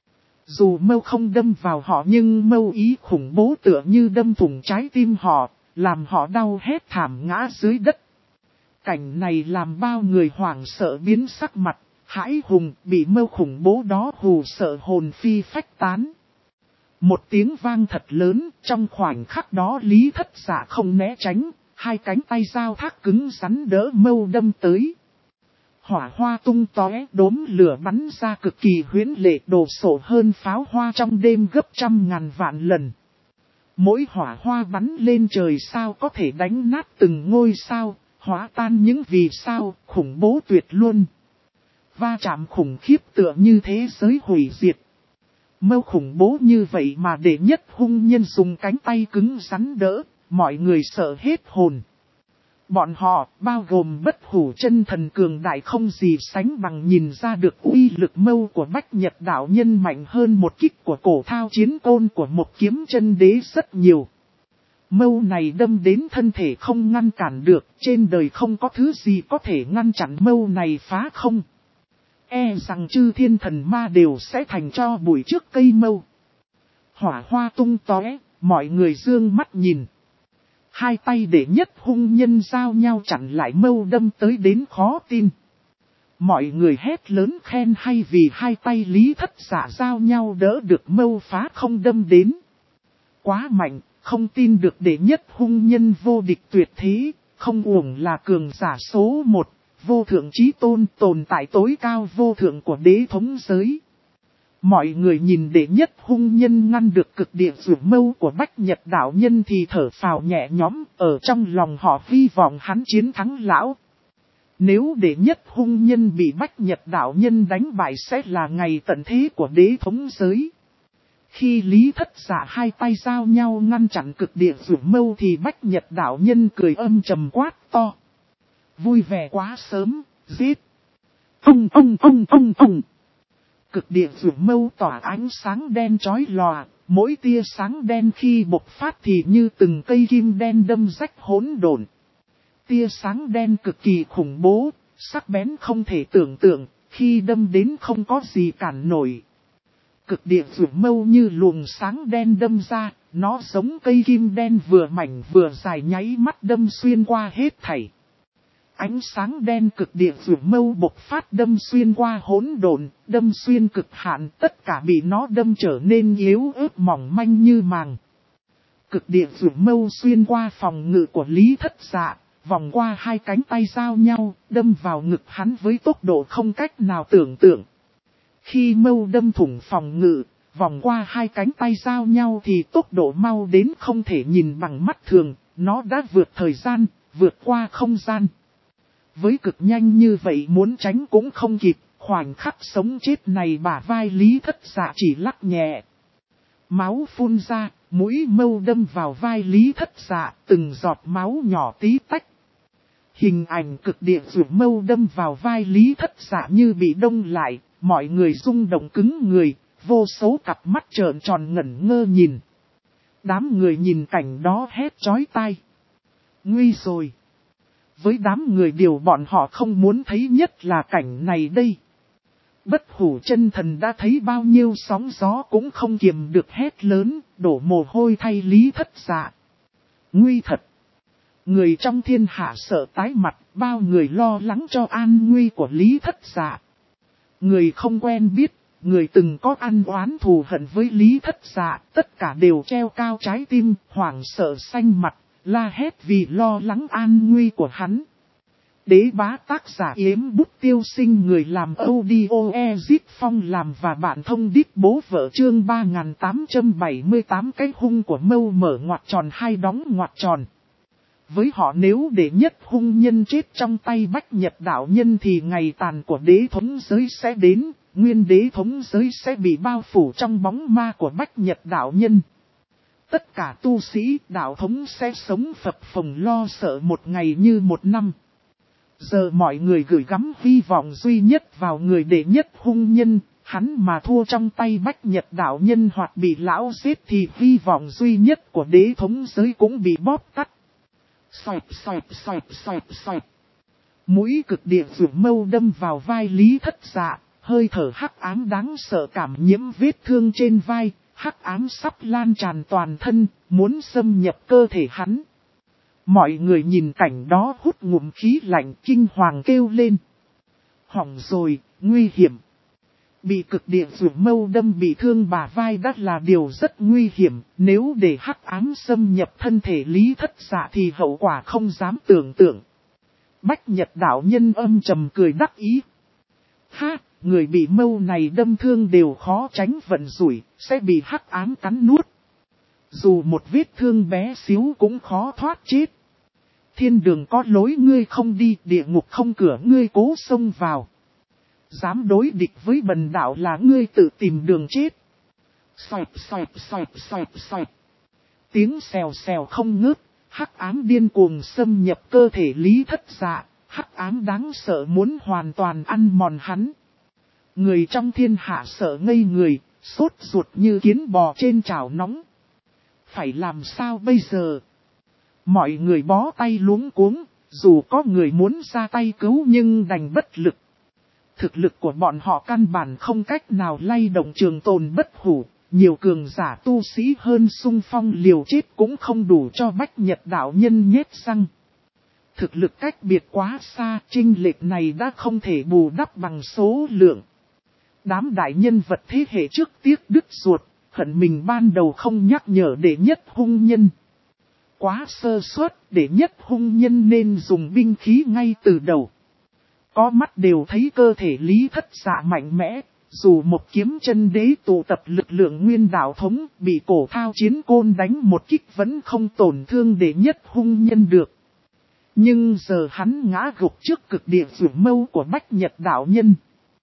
Dù mâu không đâm vào họ nhưng mâu ý khủng bố tựa như đâm thủng trái tim họ, làm họ đau hết thảm ngã dưới đất. Cảnh này làm bao người hoảng sợ biến sắc mặt, hãi hùng bị mâu khủng bố đó hù sợ hồn phi phách tán. Một tiếng vang thật lớn, trong khoảnh khắc đó Lý Thất Dạ không né tránh, hai cánh tay giao thác cứng rắn đỡ mâu đâm tới. Hỏa hoa tung tóe, đốm lửa bắn ra cực kỳ huyễn lệ, đồ sộ hơn pháo hoa trong đêm gấp 100.000 vạn lần. Mỗi hỏa hoa bắn lên trời sao có thể đánh nát từng ngôi sao, hóa tan những vì sao, khủng bố tuyệt luôn. Va chạm khủng khiếp tựa như thế giới hủy diệt. Mâu khủng bố như vậy mà đệ nhất hung nhân dùng cánh tay cứng rắn đỡ, mọi người sợ hết hồn. Bọn họ, bao gồm bất hủ chân thần cường đại không gì sánh bằng, nhìn ra được uy lực mâu của Bách Nhật đạo nhân mạnh hơn một kích của cổ thao chiến côn của một kiếm chân đế rất nhiều. Mâu này đâm đến thân thể không ngăn cản được, trên đời không có thứ gì có thể ngăn chặn mâu này phá không. E rằng chư thiên thần ma đều sẽ thành tro bụi trước cây mâu. Hỏa hoa tung tóe, mọi người dương mắt nhìn. Hai tay đệ nhất hung nhân giao nhau chặn lại mâu đâm tới đến khó tin. Mọi người hét lớn khen hay vì hai tay Lý Thất Dạ giao nhau đỡ được mâu phá không đâm đến. Quá mạnh, không tin được đệ nhất hung nhân vô địch tuyệt thế, không uổng là cường giả số 1, vô thượng chí tôn, tồn tại tối cao vô thượng của đế thống giới. Mọi người nhìn đệ nhất hung nhân ngăn được cực địa rủ mâu của Bách Nhật đạo nhân thì thở phào nhẹ nhõm, ở trong lòng họ hy vọng hắn chiến thắng lão. Nếu đệ nhất hung nhân bị Bách Nhật đạo nhân đánh bại sẽ là ngày tận thế của đế thống giới. Khi Lý Thất Dạ hai tay giao nhau ngăn chặn cực địa rủ mâu thì Bách Nhật đạo nhân cười âm trầm quát to. Vui vẻ quá sớm, giết. Ông. Cực địa rủ mâu tỏa ánh sáng đen chói lòa, mỗi tia sáng đen khi bộc phát thì như từng cây kim đen đâm rách hỗn độn. Tia sáng đen cực kỳ khủng bố, sắc bén không thể tưởng tượng, khi đâm đến không có gì cản nổi. Cực địa rủ mâu như luồng sáng đen đâm ra, nó giống cây kim đen vừa mảnh vừa dài nháy mắt đâm xuyên qua hết thảy. Ánh sáng đen cực địa rủ mâu bộc phát đâm xuyên qua hỗn độn, đâm xuyên cực hạn, tất cả bị nó đâm trở nên yếu ớt mỏng manh như màng. Cực địa rủ mâu xuyên qua phòng ngự của Lý Thất Dạ, vòng qua hai cánh tay giao nhau, đâm vào ngực hắn với tốc độ không cách nào tưởng tượng. Khi mâu đâm thủng phòng ngự, vòng qua hai cánh tay giao nhau thì tốc độ mau đến không thể nhìn bằng mắt thường, nó đã vượt thời gian, vượt qua không gian. Với cực nhanh như vậy muốn tránh cũng không kịp, khoảnh khắc sống chết này bả vai Lý Thất Dạ chỉ lắc nhẹ. Máu phun ra, mũi mâu đâm vào vai Lý Thất Dạ, từng giọt máu nhỏ tí tách. Hình ảnh cực địa rủ mâu đâm vào vai Lý Thất Dạ như bị đông lại, mọi người rung động cứng người, vô số cặp mắt trợn tròn ngẩn ngơ nhìn. Đám người nhìn cảnh đó hét chói tai. Nguy rồi! Với đám người điều bọn họ không muốn thấy nhất là cảnh này đây. Bất hủ chân thần đã thấy bao nhiêu sóng gió cũng không kiềm được hét lớn, đổ mồ hôi thay Lý Thất Dạ. Nguy thật! Người trong thiên hạ sợ tái mặt, bao người lo lắng cho an nguy của Lý Thất Dạ. Người không quen biết, người từng có ăn oán thù hận với Lý Thất Dạ, tất cả đều treo cao trái tim, hoảng sợ xanh mặt, la hét vì lo lắng an nguy của hắn. Đế bá tác giả Yếm Bút Tiêu Sinh, người làm audio Ezit Phong làm và bạn thông đít bố vợ, chương 3878. Cái hung của mâu mở ngoặc tròn hai đóng ngoặc tròn. Với họ, nếu đệ nhất hung nhân chết trong tay Bách Nhật đạo nhân thì ngày tàn của đế thống giới sẽ đến, nguyên đế thống giới sẽ bị bao phủ trong bóng ma của Bách Nhật đạo nhân. Tất cả tu sĩ đạo thống sẽ sống phập phồng lo sợ một ngày như một năm. Giờ mọi người gửi gắm hy vọng duy nhất vào người đệ nhất hung nhân, hắn mà thua trong tay Bách Nhật đạo nhân hoặc bị lão giết thì hy vọng duy nhất của đế thống giới cũng bị bóp tắt. Xoẹt. Mũi cực địa vượt mâu đâm vào vai Lý Thất Dạ, hơi thở hắc ám đáng sợ cảm nhiễm vết thương trên vai, hắc ám sắp lan tràn toàn thân, muốn xâm nhập cơ thể hắn. Mọi người nhìn cảnh đó hút ngụm khí lạnh, kinh hoàng kêu lên. Hỏng rồi, nguy hiểm. Bị cực địa vượt mâu đâm bị thương bả vai đã là điều rất nguy hiểm, nếu để hắc ám xâm nhập thân thể Lý Thất Dạ thì hậu quả không dám tưởng tượng. Bách Nhật đạo nhân âm trầm cười đắc ý. Ha, người bị mâu này đâm thương đều khó tránh vận rủi, sẽ bị hắc ám cắn nuốt. Dù một vết thương bé xíu cũng khó thoát chết. Thiên đường có lối ngươi không đi, địa ngục không cửa ngươi cố xông vào. Dám đối địch với bần đạo là ngươi tự tìm đường chết. Xoẹt. Tiếng xèo xèo không ngớt, hắc ám điên cuồng xâm nhập cơ thể Lý Thất Dạ, hắc ám đáng sợ muốn hoàn toàn ăn mòn hắn. Người trong thiên hạ sợ ngây người, sốt ruột như kiến bò trên chảo nóng. Phải làm sao bây giờ? Mọi người bó tay luống cuống, dù có người muốn ra tay cứu nhưng đành bất lực. Thực lực của bọn họ căn bản không cách nào lay động trường tồn bất hủ, nhiều cường giả tu sĩ hơn xung phong liều chết cũng không đủ cho Bách Nhật đạo nhân nhét răng. Thực lực cách biệt quá xa, chênh lệch này đã không thể bù đắp bằng số lượng. Đám đại nhân vật thế hệ trước tiếc đứt ruột, hận mình ban đầu không nhắc nhở đệ nhất hung nhân. Quá sơ suất, đệ nhất hung nhân nên dùng binh khí ngay từ đầu. Có mắt đều thấy cơ thể Lý Thất Dạ mạnh mẽ, dù một kiếm chân đế tụ tập lực lượng nguyên đạo thống bị cổ thao chiến côn đánh một kích vẫn không tổn thương đệ nhất hung nhân được. Nhưng giờ hắn ngã gục trước cực địa vượt mâu của Bách Nhật đạo nhân.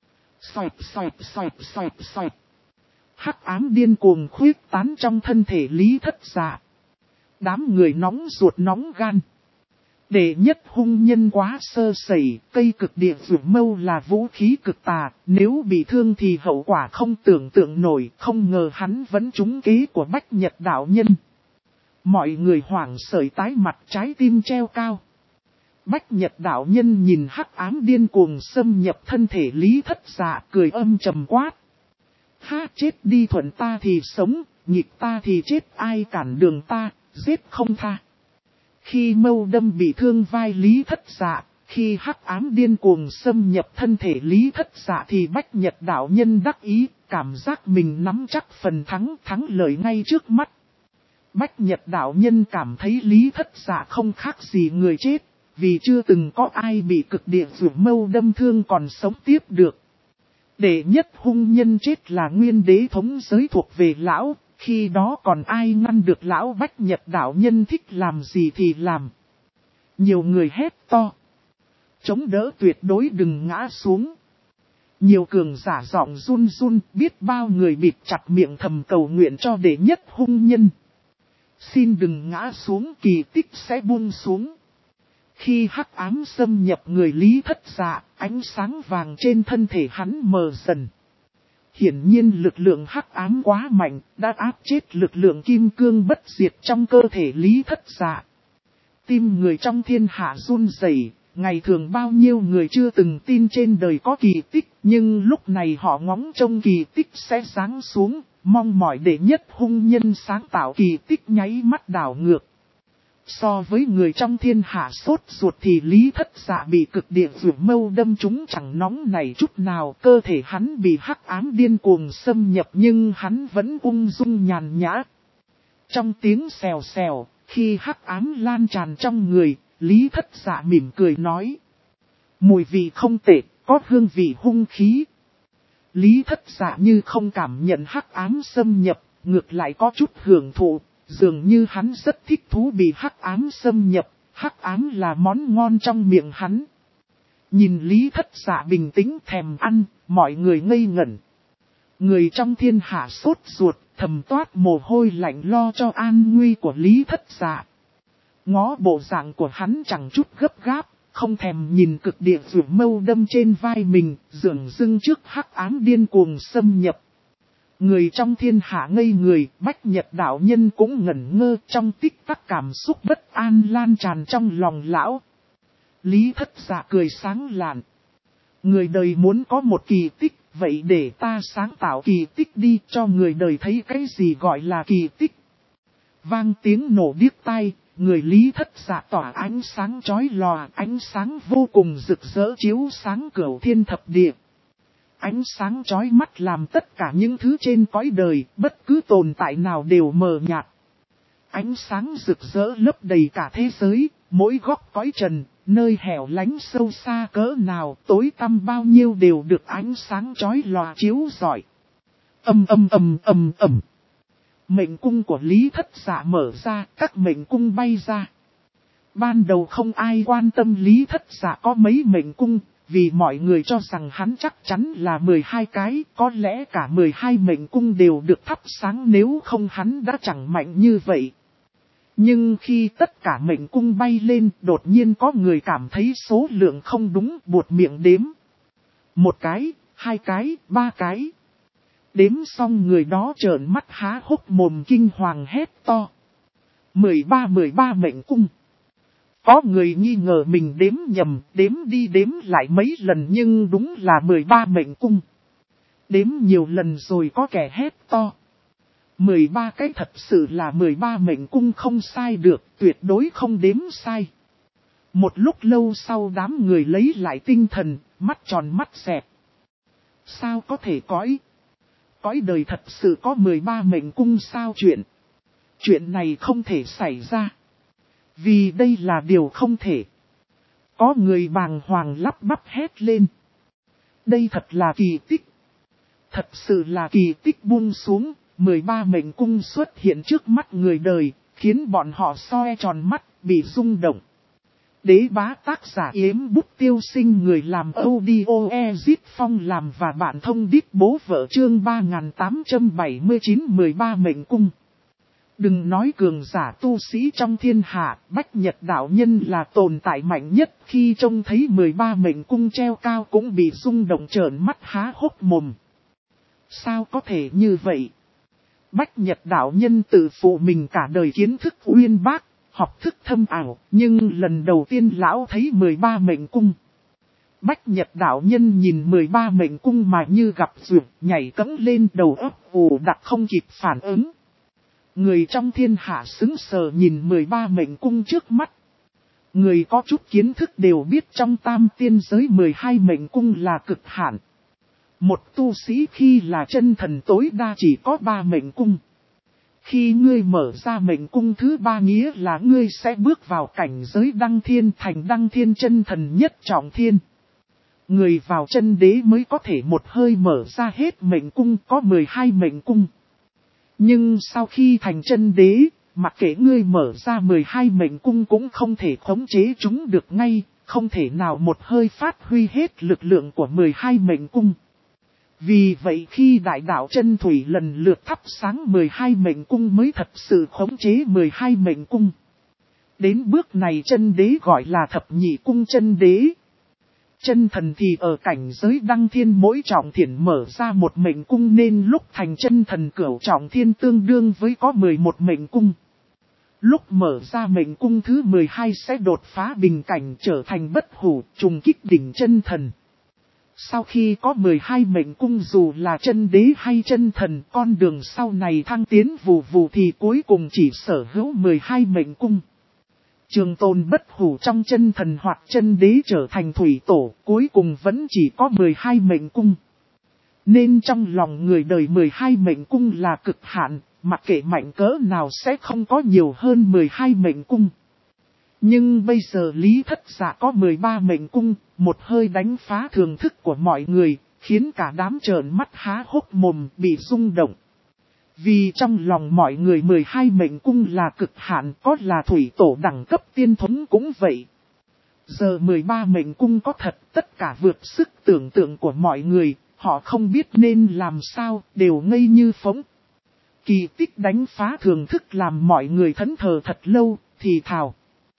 Xoẹt. Hắc ám điên cuồng khuyết tán trong thân thể Lý Thất Dạ. Đám người nóng ruột nóng gan. Đệ nhất hung nhân quá sơ sẩy, cây cực địa vượt mâu là vũ khí cực tà, nếu bị thương thì hậu quả không tưởng tượng nổi, không ngờ hắn vẫn trúng kế của Bách Nhật đạo nhân. Mọi người hoảng sởi tái mặt, trái tim treo cao. Bách Nhật đạo nhân nhìn hắc ám điên cuồng xâm nhập thân thể Lý Thất Dạ, cười âm trầm quát. Ha, chết đi, thuận ta thì sống, nghịch ta thì chết, ai cản đường ta, giết không tha. Khi mâu đâm bị thương vai Lý Thất Dạ, khi hắc ám điên cuồng xâm nhập thân thể Lý Thất Dạ thì Bách Nhật đạo nhân đắc ý, cảm giác mình nắm chắc phần thắng lợi ngay trước mắt. Bách Nhật đạo nhân cảm thấy Lý Thất Dạ không khác gì người chết, vì chưa từng có ai bị cực địa vượt mâu đâm thương còn sống tiếp được. Đệ nhất hung nhân chết là nguyên đế thống giới thuộc về lão. Khi đó còn ai ngăn được lão Bách Nhật đạo nhân thích làm gì thì làm. Nhiều người hét to. Chống đỡ tuyệt đối đừng ngã xuống. Nhiều cường giả giọng run run, biết bao người bịt chặt miệng thầm cầu nguyện cho đệ nhất hung nhân. Xin đừng ngã xuống, kỳ tích sẽ buông xuống. Khi hắc ám xâm nhập người Lý Thất Dạ, ánh sáng vàng trên thân thể hắn mờ dần. Hiển nhiên lực lượng hắc ám quá mạnh, đã áp chết lực lượng kim cương bất diệt trong cơ thể Lý Thất Dạ. Tim người trong thiên hạ run rẩy, ngày thường bao nhiêu người chưa từng tin trên đời có kỳ tích, Nhưng lúc này họ ngóng trông kỳ tích sẽ giáng xuống, mong mỏi để nhất hung nhân sáng tạo kỳ tích nháy mắt đảo ngược. So với người trong thiên hạ sốt ruột thì Lý Thất Dạ bị cực địa vượt mâu đâm trúng chẳng nóng này chút nào. Cơ thể hắn bị hắc ám điên cuồng xâm nhập nhưng hắn vẫn ung dung nhàn nhã. Trong tiếng xèo xèo, khi hắc ám lan tràn trong người, Lý Thất Dạ mỉm cười nói. Mùi vị không tệ, có hương vị hung khí. Lý Thất Dạ như không cảm nhận hắc ám xâm nhập, ngược lại có chút hưởng thụ. Dường như hắn rất thích thú bị hắc ám xâm nhập, hắc ám là món ngon trong miệng hắn. Nhìn Lý Thất Dạ bình tĩnh thèm ăn, mọi người ngây ngẩn. Người trong thiên hạ sốt ruột, thầm toát mồ hôi lạnh lo cho an nguy của Lý Thất Dạ. Ngó bộ dạng của hắn chẳng chút gấp gáp, không thèm nhìn cực địa vượt mâu đâm trên vai mình, dường dưng trước hắc ám điên cuồng xâm nhập. Người trong thiên hạ ngây người, Bách Nhật đạo nhân cũng ngẩn ngơ trong tích tắc cảm xúc bất an lan tràn trong lòng lão. Lý Thất Dạ cười sáng lạn. Người đời muốn có một kỳ tích, vậy để ta sáng tạo kỳ tích đi cho người đời thấy cái gì gọi là kỳ tích. Vang tiếng nổ điếc tai, người Lý Thất Dạ tỏa ánh sáng chói lòa, ánh sáng vô cùng rực rỡ chiếu sáng cửu thiên thập địa. Ánh sáng chói mắt làm tất cả những thứ trên cõi đời, bất cứ tồn tại nào đều mờ nhạt. Ánh sáng rực rỡ lấp đầy cả thế giới, mỗi góc cõi trần, nơi hẻo lánh sâu xa cỡ nào, tối tăm bao nhiêu đều được ánh sáng chói lòa chiếu rọi. Ầm. Mệnh cung của Lý Thất Dạ mở ra, các mệnh cung bay ra. Ban đầu không ai quan tâm Lý Thất Dạ có mấy mệnh cung. Vì mọi người cho rằng hắn chắc chắn là 12 cái, có lẽ cả 12 mệnh cung đều được thắp sáng nếu không hắn đã chẳng mạnh như vậy. Nhưng khi tất cả mệnh cung bay lên, đột nhiên có người cảm thấy số lượng không đúng, buột miệng đếm. 1 cái, 2 cái, 3 cái. Đếm xong người đó trợn mắt há hốc mồm kinh hoàng hét to. 13 mệnh cung. Có người nghi ngờ mình đếm nhầm, đếm đi đếm lại mấy lần nhưng đúng là 13 mệnh cung. Đếm nhiều lần rồi có kẻ hét to. 13 cái thật sự là 13 mệnh cung không sai được, tuyệt đối không đếm sai. Một lúc lâu sau đám người lấy lại tinh thần, mắt tròn mắt xẹp. Sao có thể cõi đời thật sự có 13 mệnh cung sao chuyện? Chuyện này không thể xảy ra. Vì đây là điều không thể. Có người bàng hoàng lắp bắp hét lên. Đây thật là kỳ tích. Thật sự là kỳ tích buông xuống, 13 mệnh cung xuất hiện trước mắt người đời, khiến bọn họ soi tròn mắt, bị rung động. Đế bá tác giả Yếm Bút Tiêu Sinh, người làm audio Ezit Phong làm và bạn thông đít bố vợ chương 3879 13 mệnh cung. Đừng nói cường giả tu sĩ trong thiên hạ, Bách Nhật đạo nhân là tồn tại mạnh nhất, khi trông thấy 13 mệnh cung treo cao cũng bị rung động trợn mắt há hốc mồm. Sao có thể như vậy? Bách Nhật đạo nhân tự phụ mình cả đời kiến thức uyên bác, học thức thâm ảo, nhưng lần đầu tiên lão thấy 13 mệnh cung. Bách Nhật đạo nhân nhìn 13 mệnh cung mà như gặp duyệt, nhảy cẫng lên đầu óc ù đặc không kịp phản ứng. Người trong thiên hạ sững sờ nhìn 13 mệnh cung trước mắt. Người có chút kiến thức đều biết trong tam tiên giới 12 mệnh cung là cực hạn. Một tu sĩ khi là chân thần tối đa chỉ có 3 mệnh cung. Khi ngươi mở ra mệnh cung thứ 3 nghĩa là ngươi sẽ bước vào cảnh giới đăng thiên, thành đăng thiên chân thần nhất trọng thiên. Người vào chân đế mới có thể một hơi mở ra hết mệnh cung, có 12 mệnh cung. Nhưng sau khi thành chân đế, mặc kệ ngươi mở ra 12 mệnh cung cũng không thể khống chế chúng được ngay, không thể nào một hơi phát huy hết lực lượng của 12 mệnh cung. Vì vậy khi đại đạo chân thủy lần lượt thắp sáng 12 mệnh cung mới thật sự khống chế 12 mệnh cung. Đến bước này chân đế gọi là thập nhị cung chân đế. Chân thần thì ở cảnh giới đăng thiên mỗi trọng thiển mở ra một mệnh cung nên lúc thành chân thần cửu trọng thiên tương đương với có 11 mệnh cung. Lúc mở ra mệnh cung thứ 12 sẽ đột phá bình cảnh trở thành bất hủ trùng kích đỉnh chân thần. Sau khi có 12 mệnh cung dù là chân đế hay chân thần, con đường sau này thăng tiến vù vù thì cuối cùng chỉ sở hữu 12 mệnh cung. Trường tồn bất hủ trong chân thần hoặc chân đế trở thành thủy tổ, cuối cùng vẫn chỉ có 12 mệnh cung. Nên trong lòng người đời 12 mệnh cung là cực hạn, mặc kệ mạnh cỡ nào sẽ không có nhiều hơn 12 mệnh cung. Nhưng bây giờ Lý Thất Dạ có 13 mệnh cung, một hơi đánh phá thường thức của mọi người, khiến cả đám trợn mắt há hốc mồm bị rung động. Vì trong lòng mọi người 12 mệnh cung là cực hạn, có là thủy tổ đẳng cấp tiên thống cũng vậy. Giờ 13 mệnh cung có thật, tất cả vượt sức tưởng tượng của mọi người, họ không biết nên làm sao, đều ngây như phỗng. Kỳ tích đánh phá thường thức làm mọi người thẫn thờ thật lâu, thì thào.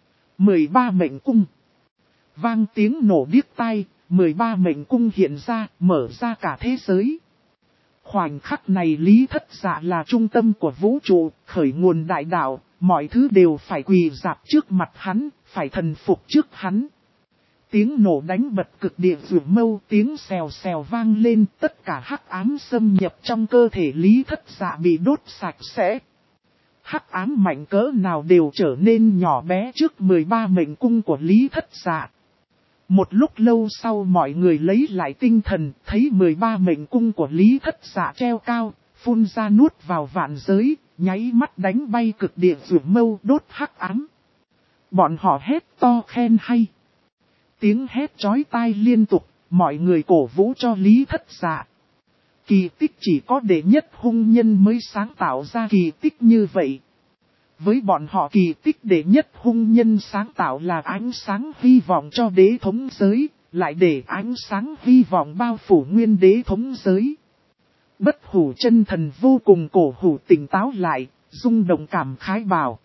13 mệnh cung. Vang tiếng nổ điếc tai, 13 mệnh cung hiện ra, mở ra cả thế giới. Khoảnh khắc này Lý Thất Dạ là trung tâm của vũ trụ, khởi nguồn đại đạo, mọi thứ đều phải quỳ rạp trước mặt hắn, phải thần phục trước hắn. Tiếng nổ đánh bật cực địa vượt mâu, tiếng xèo xèo vang lên, tất cả hắc ám xâm nhập trong cơ thể Lý Thất Dạ bị đốt sạch sẽ. Hắc ám mạnh cỡ nào đều trở nên nhỏ bé trước 13 mệnh cung của Lý Thất Dạ. Một lúc lâu sau mọi người lấy lại tinh thần, thấy 13 mệnh cung của Lý Thất Dạ treo cao, phun ra nuốt vào vạn giới, nháy mắt đánh bay cực địa vượt mâu đốt hắc ám. Bọn họ hét to khen hay. Tiếng hét chói tai liên tục, mọi người cổ vũ cho Lý Thất Dạ. Kỳ tích chỉ có đệ nhất hung nhân mới sáng tạo ra kỳ tích như vậy. Với bọn họ kỳ tích đệ nhất hung nhân sáng tạo là ánh sáng hy vọng cho đế thống giới, lại để ánh sáng hy vọng bao phủ nguyên đế thống giới. Bất hủ chân thần vô cùng cổ hủ tỉnh táo lại, rung động cảm khái bảo.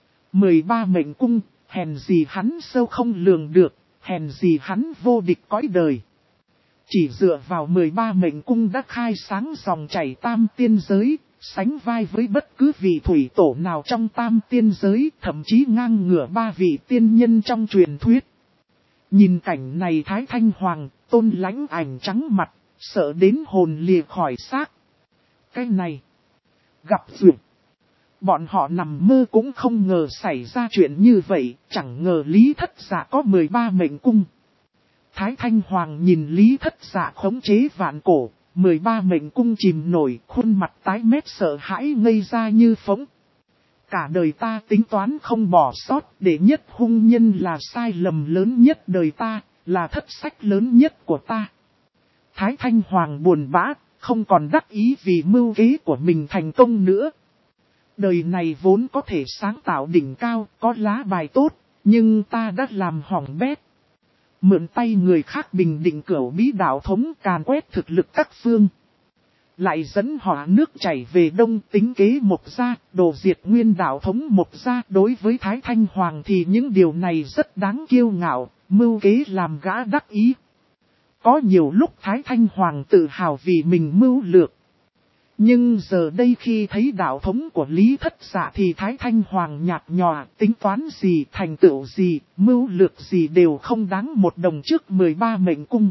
13 mệnh cung, hèn gì hắn sâu không lường được, hèn gì hắn vô địch cõi đời. Chỉ dựa vào 13 mệnh cung đã khai sáng dòng chảy tam tiên giới, sánh vai với bất cứ vị thủy tổ nào trong tam tiên giới, thậm chí ngang ngửa 3 vị tiên nhân trong truyền thuyết. Nhìn cảnh này Thái Thanh Hoàng, Tôn Lãnh Ảnh trắng mặt, sợ đến hồn lìa khỏi xác. Cái này, gặp duyệt. Bọn họ nằm mơ cũng không ngờ xảy ra chuyện như vậy, chẳng ngờ Lý Thất Dạ có 13 mệnh cung. Thái Thanh Hoàng nhìn Lý Thất Dạ khống chế vạn cổ, 13 mệnh cung chìm nổi, khuôn mặt tái mét sợ hãi ngây ra như phỗng. Cả đời ta tính toán không bỏ sót, đệ nhất hung nhân là sai lầm lớn nhất đời ta, là thất sách lớn nhất của ta. Thái Thanh Hoàng buồn bã, không còn đắc ý vì mưu kế của mình thành công nữa. Đời này vốn có thể sáng tạo đỉnh cao, có lá bài tốt, nhưng ta đã làm hỏng bét. Mượn tay người khác bình định cửu bí đạo thống càn quét thực lực các phương. Lại dẫn hỏa nước chảy về đông tính kế Mộc gia, đồ diệt nguyên đạo thống Mộc gia. Đối với Thái Thanh Hoàng thì những điều này rất đáng kiêu ngạo, mưu kế làm gã đắc ý. Có nhiều lúc Thái Thanh Hoàng tự hào vì mình mưu lược. Nhưng giờ đây khi thấy đạo thống của Lý Thất Dạ thì Thái Thanh Hoàng nhạt nhòa, tính toán gì, thành tựu gì, mưu lược gì đều không đáng một đồng trước 13 mệnh cung.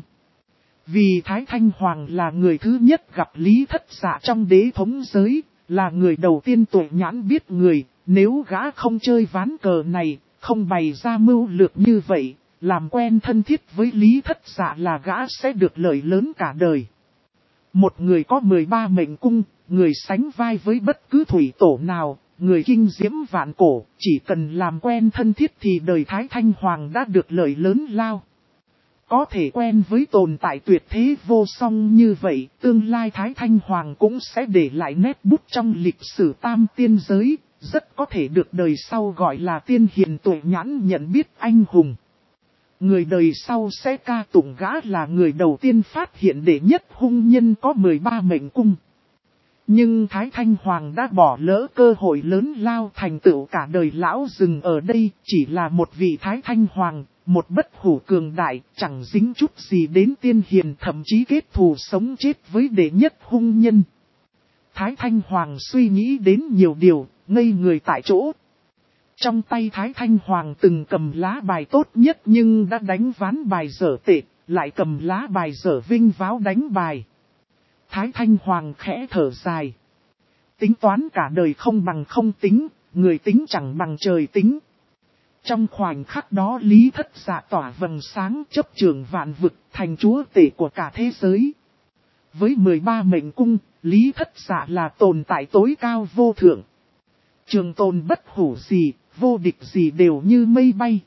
Vì Thái Thanh Hoàng là người thứ nhất gặp Lý Thất Dạ trong đế thống giới, là người đầu tiên tuệ nhãn biết người, nếu gã không chơi ván cờ này, không bày ra mưu lược như vậy, làm quen thân thiết với Lý Thất Dạ là gã sẽ được lợi lớn cả đời. Một người có 13 mệnh cung, người sánh vai với bất cứ thủy tổ nào, người kinh diễm vạn cổ, chỉ cần làm quen thân thiết thì đời Thái Thanh Hoàng đã được lợi lớn lao. Có thể quen với tồn tại tuyệt thế vô song như vậy, tương lai Thái Thanh Hoàng cũng sẽ để lại nét bút trong lịch sử tam tiên giới, rất có thể được đời sau gọi là tiên hiền tuệ nhãn nhận biết anh hùng. Người đời sau sẽ ca tụng gã là người đầu tiên phát hiện đệ nhất hung nhân có 13 mệnh cung. Nhưng Thái Thanh Hoàng đã bỏ lỡ cơ hội lớn lao thành tựu cả đời lão dừng ở đây, chỉ là một vị Thái Thanh Hoàng, một bất hủ cường đại, chẳng dính chút gì đến tiên hiền, thậm chí kết thù sống chết với đệ nhất hung nhân. Thái Thanh Hoàng suy nghĩ đến nhiều điều, ngây người tại chỗ. Trong tay Thái Thanh Hoàng từng cầm lá bài tốt nhất nhưng đã đánh ván bài dở tệ, lại cầm lá bài dở vinh váo đánh bài. Thái Thanh Hoàng khẽ thở dài. Tính toán cả đời không bằng không tính, người tính chẳng bằng trời tính. Trong khoảnh khắc đó Lý Thất Dạ tỏa vầng sáng chấp trường vạn vực thành chúa tể của cả thế giới. Với 13 mệnh cung, Lý Thất Dạ là tồn tại tối cao vô thượng. Trường tồn bất hủ gì, vô địch gì đều như mây bay.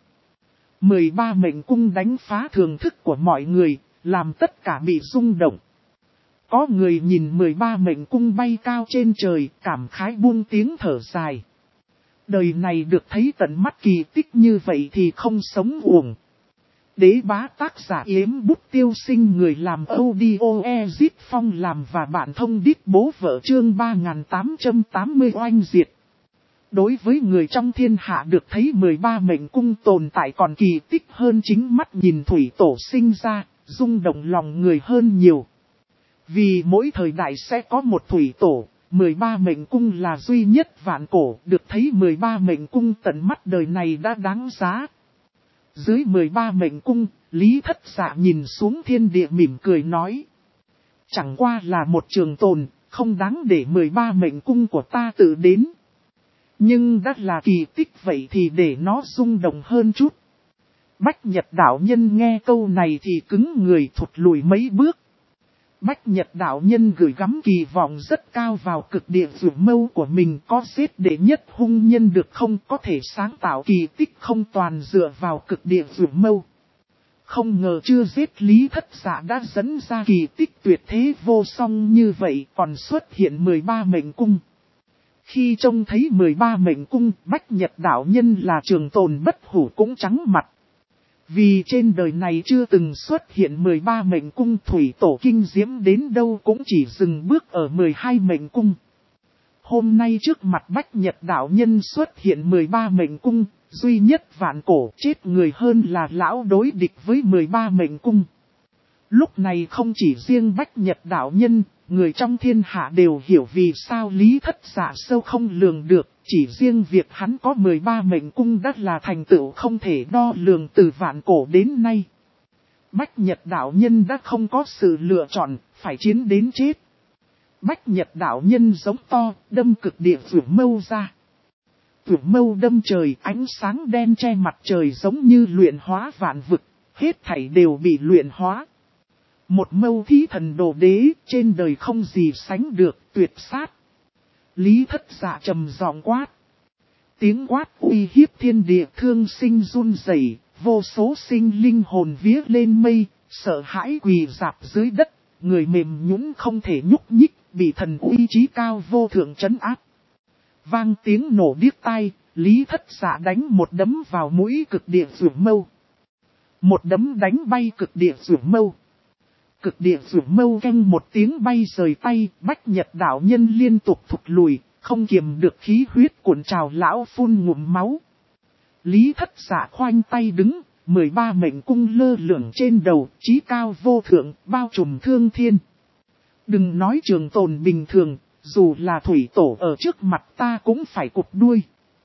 13 mệnh cung đánh phá thường thức của mọi người, làm tất cả bị rung động. Có người nhìn 13 mệnh cung bay cao trên trời, cảm khái buông tiếng thở dài. Đời này được thấy tận mắt kỳ tích như vậy thì không sống uổng. Đế bá tác giả Yếm Bút Tiêu Sinh, người làm audio Ezit Phong làm và bạn thông đít bố vợ, chương 3880 oanh diệt. Đối với người trong thiên hạ được thấy 13 mệnh cung tồn tại còn kỳ tích hơn chính mắt nhìn thủy tổ sinh ra, rung động lòng người hơn nhiều. Vì mỗi thời đại sẽ có một thủy tổ, 13 mệnh cung là duy nhất vạn cổ, được thấy 13 mệnh cung tận mắt đời này đã đáng giá. Dưới 13 mệnh cung, Lý Thất Dạ nhìn xuống thiên địa mỉm cười nói. Chẳng qua là một trường tồn, không đáng để 13 mệnh cung của ta tự đến. Nhưng đã là kỳ tích vậy thì để nó rung động hơn chút. Bách Nhật đạo nhân nghe câu này thì cứng người thụt lùi mấy bước. Bách Nhật đạo nhân gửi gắm kỳ vọng rất cao vào cực địa Dược Mâu của mình, có giết đệ nhất hung nhân được không, có thể sáng tạo kỳ tích không toàn dựa vào cực địa Dược Mâu. Không ngờ chưa giết Lý Thất Dạ đã dẫn ra kỳ tích tuyệt thế vô song như vậy, còn xuất hiện 13 mệnh cung. Khi trông thấy 13 mệnh cung, Bách Nhật đạo nhân là trường tồn bất hủ cũng trắng mặt. Vì trên đời này chưa từng xuất hiện 13 mệnh cung, thủy tổ kinh diễm đến đâu cũng chỉ dừng bước ở 12 mệnh cung. Hôm nay trước mặt Bách Nhật đạo nhân xuất hiện 13 mệnh cung, duy nhất vạn cổ, chết người hơn là lão đối địch với 13 mệnh cung. Lúc này không chỉ riêng Bách Nhật đạo nhân, người trong thiên hạ đều hiểu vì sao Lý Thất Dạ sâu không lường được, chỉ riêng việc hắn có 13 mệnh cung đã là thành tựu không thể đo lường từ vạn cổ đến nay. Bách Nhật đạo nhân đã không có sự lựa chọn, phải chiến đến chết. Bách Nhật đạo nhân giống to, đâm cực địa Dược Mâu ra. Dược Mâu đâm trời, ánh sáng đen che mặt trời giống như luyện hóa vạn vực, hết thảy đều bị luyện hóa. Một mâu thí thần đồ đế, trên đời không gì sánh được, tuyệt sát. Lý Thất Dạ trầm giọng quát. Tiếng quát uy hiếp thiên địa, thương sinh run rẩy, vô số sinh linh hồn vía lên mây, sợ hãi quỳ rạp dưới đất, người mềm nhũn không thể nhúc nhích, bị thần uy chí cao vô thượng trấn áp. Vang tiếng nổ điếc tai, Lý Thất Dạ đánh một đấm vào mũi cực địa Dược Mâu. Một đấm đánh bay cực địa Dược Mâu. Cực địa Dược Mâu canh một tiếng bay rời tay, Bách Nhật đạo nhân liên tục thụt lùi, không kiềm được khí huyết cuộn trào, lão phun ngụm máu. Lý Thất Dạ khoanh tay đứng, 13 mệnh cung lơ lửng trên đầu, chí cao vô thượng, bao trùm thương thiên. Đừng nói trường tồn bình thường, dù là thủy tổ ở trước mặt ta cũng phải cụp đuôi.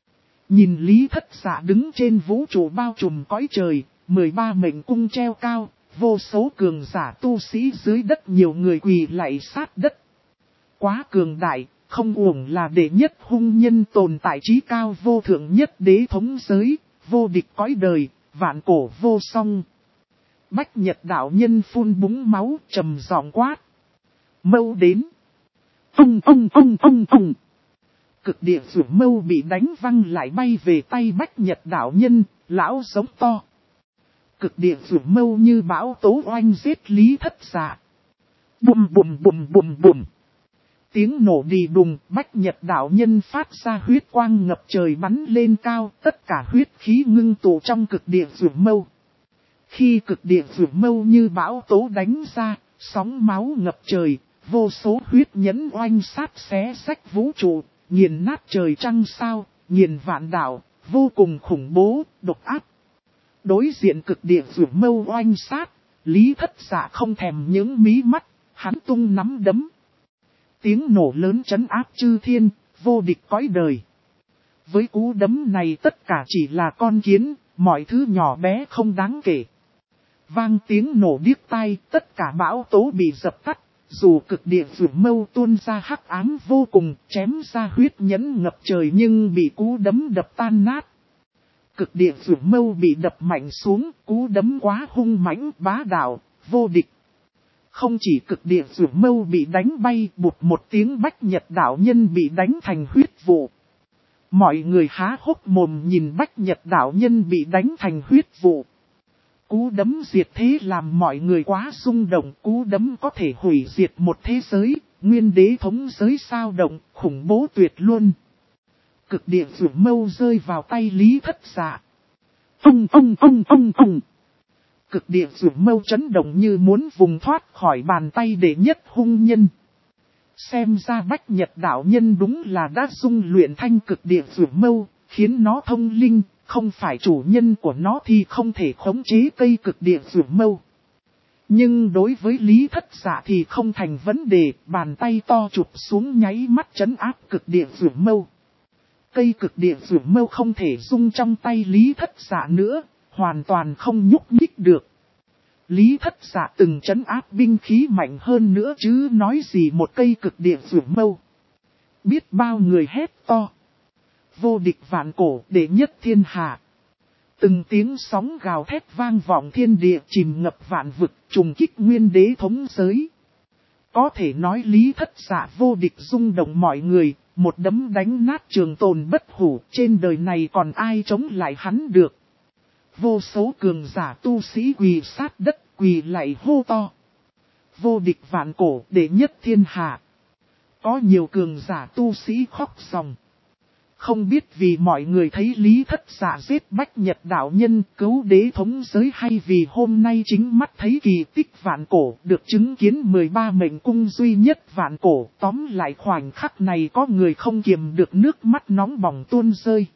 Nhìn Lý Thất Dạ đứng trên vũ trụ bao trùm cõi trời, 13 mệnh cung treo cao. Vô số cường giả tu sĩ dưới đất, nhiều người quỳ lạy sát đất. Quá cường đại, không uổng là đệ nhất hung nhân, tồn tại trí cao vô thượng nhất đế thống giới, vô địch cõi đời, vạn cổ vô song. Bách Nhật đạo nhân phun búng máu, trầm giọng quát. Mâu đến. Ông. Cực địa Dược Mâu bị đánh văng lại bay về tay Bách Nhật đạo nhân, lão giống to. Cực địa Dược Mâu như bão tố oanh giết Lý Thất Dạ. Bùm. Tiếng nổ đi đùng, Bách Nhật đạo nhân phát ra huyết quang ngập trời bắn lên cao, tất cả huyết khí ngưng tụ trong cực địa Dược Mâu. Khi cực địa Dược Mâu như bão tố đánh ra, sóng máu ngập trời, vô số huyết nhẫn oanh sát xé rách vũ trụ, nghiền nát trời trăng sao, nghiền vạn đạo, vô cùng khủng bố, độc ác. Đối diện cực địa Dược Mâu oanh sát, Lý Thất Dạ không thèm những mí mắt, hắn tung nắm đấm. Tiếng nổ lớn trấn áp chư thiên, vô địch cõi đời. Với cú đấm này tất cả chỉ là con kiến, mọi thứ nhỏ bé không đáng kể. Vang tiếng nổ điếc tai, tất cả bão tố bị dập tắt. Dù cực địa vượt mâu tuôn ra hắc ám vô cùng, chém ra huyết nhẫn ngập trời nhưng bị cú đấm đập tan nát. Cực địa vượt mâu bị đập mạnh xuống, cú đấm quá hung mãnh, bá đạo, vô địch. Không chỉ cực địa vượt mâu bị đánh bay, bụt một tiếng Bách Nhật đạo nhân bị đánh thành huyết vụ. Mọi người há hốc mồm nhìn Bách Nhật đạo nhân bị đánh thành huyết vụ. Cú đấm diệt thế làm mọi người quá rung động, cú đấm có thể hủy diệt một thế giới, nguyên đế thống giới sao động, khủng bố tuyệt luôn. Cực địa vượt mâu rơi vào tay Lý Thất Dạ. Ông. Cực địa vượt mâu chấn động như muốn vùng thoát khỏi bàn tay đệ nhất hung nhân. Xem ra Bách Nhật đạo nhân đúng là đã dung luyện thanh cực địa vượt mâu, khiến nó thông linh. Không phải chủ nhân của nó thì không thể khống chế cây cực địa vượt mâu. Nhưng đối với Lý Thất Dạ thì không thành vấn đề, bàn tay to chụp xuống nháy mắt trấn áp cực địa vượt mâu. Cây cực địa vượt mâu không thể dung trong tay Lý Thất Dạ nữa, hoàn toàn không nhúc nhích được. Lý Thất Dạ từng trấn áp binh khí mạnh hơn nữa chứ nói gì một cây cực địa vượt mâu. Biết bao người hét to. Vô địch vạn cổ, đệ nhất thiên hạ. Từng tiếng sóng gào thét vang vọng thiên địa, chìm ngập vạn vực, trùng kích nguyên đế thống giới. Có thể nói Lý Thất Dạ vô địch rung động mọi người, một đấm đánh nát trường tồn bất hủ, trên đời này còn ai chống lại hắn được. Vô số cường giả tu sĩ quỳ sát đất, quỳ lạy hô to. Vô địch vạn cổ, đệ nhất thiên hạ. Có nhiều cường giả tu sĩ khóc ròng. Không biết vì mọi người thấy Lý Thất Dạ giết Bách Nhật đạo nhân cứu đế thống giới, hay vì hôm nay chính mắt thấy kỳ tích vạn cổ, được chứng kiến 13 mệnh cung duy nhất vạn cổ. Tóm lại khoảnh khắc này có người không kiềm được nước mắt nóng bỏng tuôn rơi.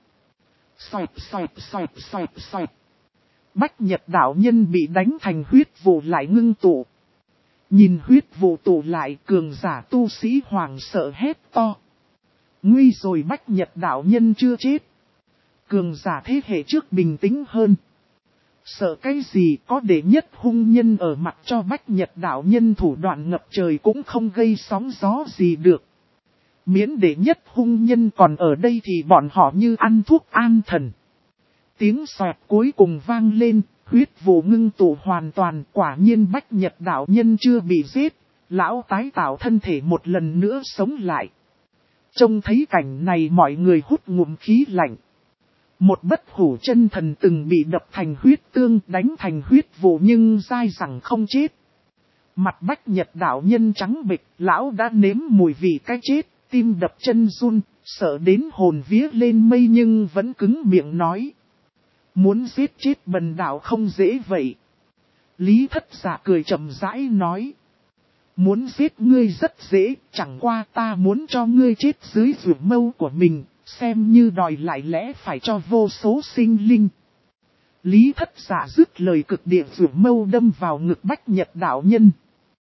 Xoẹt. Bách Nhật đạo nhân bị đánh thành huyết vụ lại ngưng tụ. Nhìn huyết vụ tụ lại, cường giả tu sĩ hoảng sợ hét to. Nguy rồi, Bách Nhật đạo nhân chưa chết. Cường giả thế hệ trước bình tĩnh hơn. Sợ cái gì, có đệ nhất hung nhân ở mặt cho Bách Nhật đạo nhân thủ đoạn ngập trời cũng không gây sóng gió gì được. Miễn đệ nhất hung nhân còn ở đây thì bọn họ như ăn thuốc an thần. Tiếng xoẹt cuối cùng vang lên, huyết vụ ngưng tụ hoàn toàn, quả nhiên Bách Nhật đạo nhân chưa bị giết. Lão tái tạo thân thể một lần nữa sống lại. Trông thấy cảnh này mọi người hút ngụm khí lạnh. Một bất hủ chân thần từng bị đập thành huyết tương, đánh thành huyết vụ nhưng dai dẳng không chết. Mặt Bách Nhật đạo nhân trắng bệch, lão đã nếm mùi vị cái chết, tim đập chân run, sợ đến hồn vía lên mây nhưng vẫn cứng miệng nói. Muốn giết chết bần đạo không dễ vậy. Lý Thất Dạ cười chậm rãi nói. Muốn giết ngươi rất dễ, chẳng qua ta muốn cho ngươi chết dưới vượt mâu của mình, xem như đòi lại lẽ phải cho vô số sinh linh. Lý Thất Dạ dứt lời, cực địa vượt mâu đâm vào ngực Bách Nhật đạo nhân.